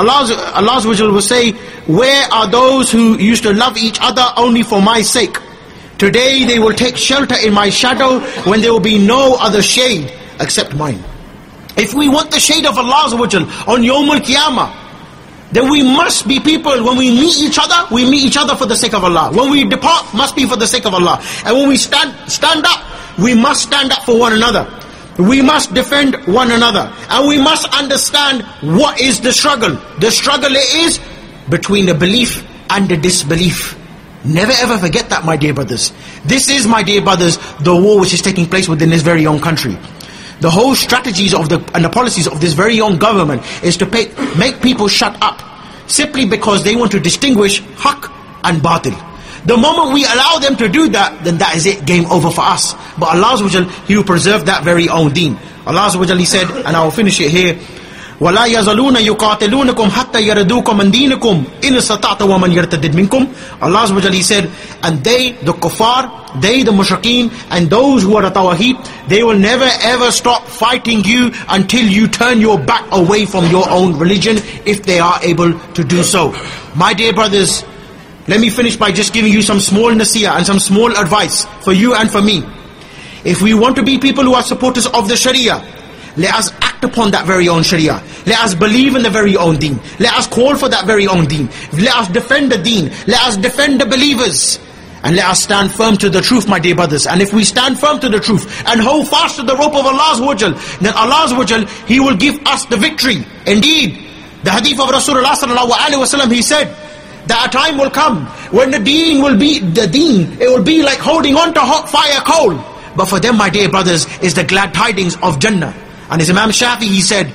Allah will say, where are those who used to love each other only for my sake? Today they will take shelter in my shadow when there will be no other shade except mine. If we want the shade of Allah on Yawm al-Qiyamah, then we must be people, when we meet each other, we meet each other for the sake of Allah. When we depart, must be for the sake of Allah. And when we stand up, we must stand up for one another. We must defend one another. And we must understand what is the struggle. The struggle is between the belief and the disbelief. Never ever forget that, my dear brothers. This is, my dear brothers, the war which is taking place within this very own country. The whole strategies and the policies of this very own government is to make people shut up, simply because they want to distinguish haqq and batil. The moment we allow them to do that, then that is it, game over for us. But Allah Azza wa Jal, He will preserve that very own deen. Allah Azza wa Jal, He said, and I will finish it here, وَلَا يَزَلُونَ يُقَاتِلُونَكُمْ حَتَّى يَرَدُوكُمْ مَنْ دِينِكُمْ إِنِ اسْتَطَعْتَ وَمَنْ يَرْتَدِدْ مِنْكُمْ. Allah Azza wa Jal, He said, and they, the kuffar, they, the mushrikeen, and those who are the tawheed, they will never ever stop fighting you until you turn your back away from your own religion, if they are able to do so. My dear brothers, let me finish by just giving you some small nasiyah and some small advice for you and for me. If we want to be people who are supporters of the Sharia, let us act upon that very own Sharia. Let us believe in the very own deen. Let us call for that very own deen. Let us defend the deen. Let us defend the believers. And let us stand firm to the truth, my dear brothers. And if we stand firm to the truth and hold fast to the rope of Allah Azza wa Jal, then Allah Azza wa Jal, He will give us the victory. Indeed, the hadith of Rasulullah sallallahu alaihi wasallam, he said that a time will come when the deen will be it will be like holding on to hot fire coal. But for them, my dear brothers, is the glad tidings of Jannah. And as Imam Shafi, he said,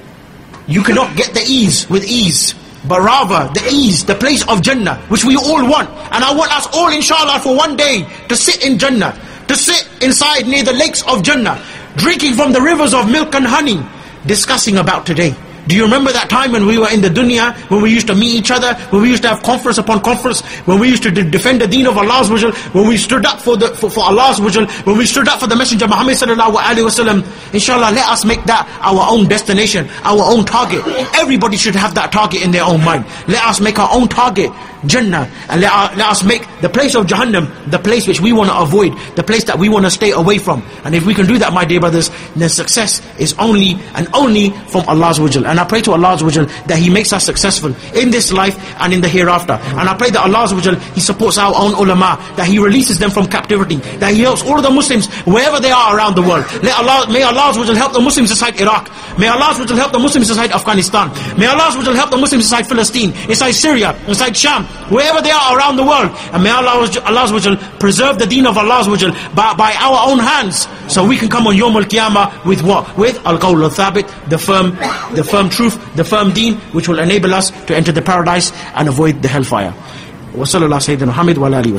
you cannot get the ease with ease, but rather the ease, the place of Jannah, which we all want. And I want us all, inshallah, for one day to sit in Jannah, to sit inside near the lakes of Jannah, drinking from the rivers of milk and honey, discussing about today, Do you remember that time when we were in the dunya, when we used to meet each other, when we used to have conference upon conference, when we used to defend the deen of Allah, when we stood up for Allah, when we stood up for the Messenger Muhammad sallallahu alaihi wasallam? Inshallah, let us make that our own destination, our own target. Everybody should have that target in their own mind. Let us make our own target Jannah, and let us make the place of Jahannam the place which we want to avoid, the place that we want to stay away from. And if we can do that, my dear brothers, then success is only and only from Allah Azza wa Jal. And I pray to Allah Azza wa Jal that He makes us successful in this life and in the hereafter. And I pray that Allah Azza wa Jal, He supports our own ulama, that He releases them from captivity, that He helps all of the Muslims wherever they are around the world. May Allah Azza wa Jal help the Muslims inside Iraq. May Allah Azza wa Jal help the Muslims inside Afghanistan. May Allah Azza wa Jal help the Muslims inside Palestine, inside Syria, inside Sham, wherever they are around the world. And may Allah Azza wa Jal preserve the deen of Allah Azza wa Jal by our own hands, so we can come on Yawm al-Qiyamah with what? With al-Qawl al-Thabit, the firm truth, the firm deen, which will enable us to enter the paradise and avoid the hellfire. Wa sallallahu Sayyidina Muhammad wa alihi wa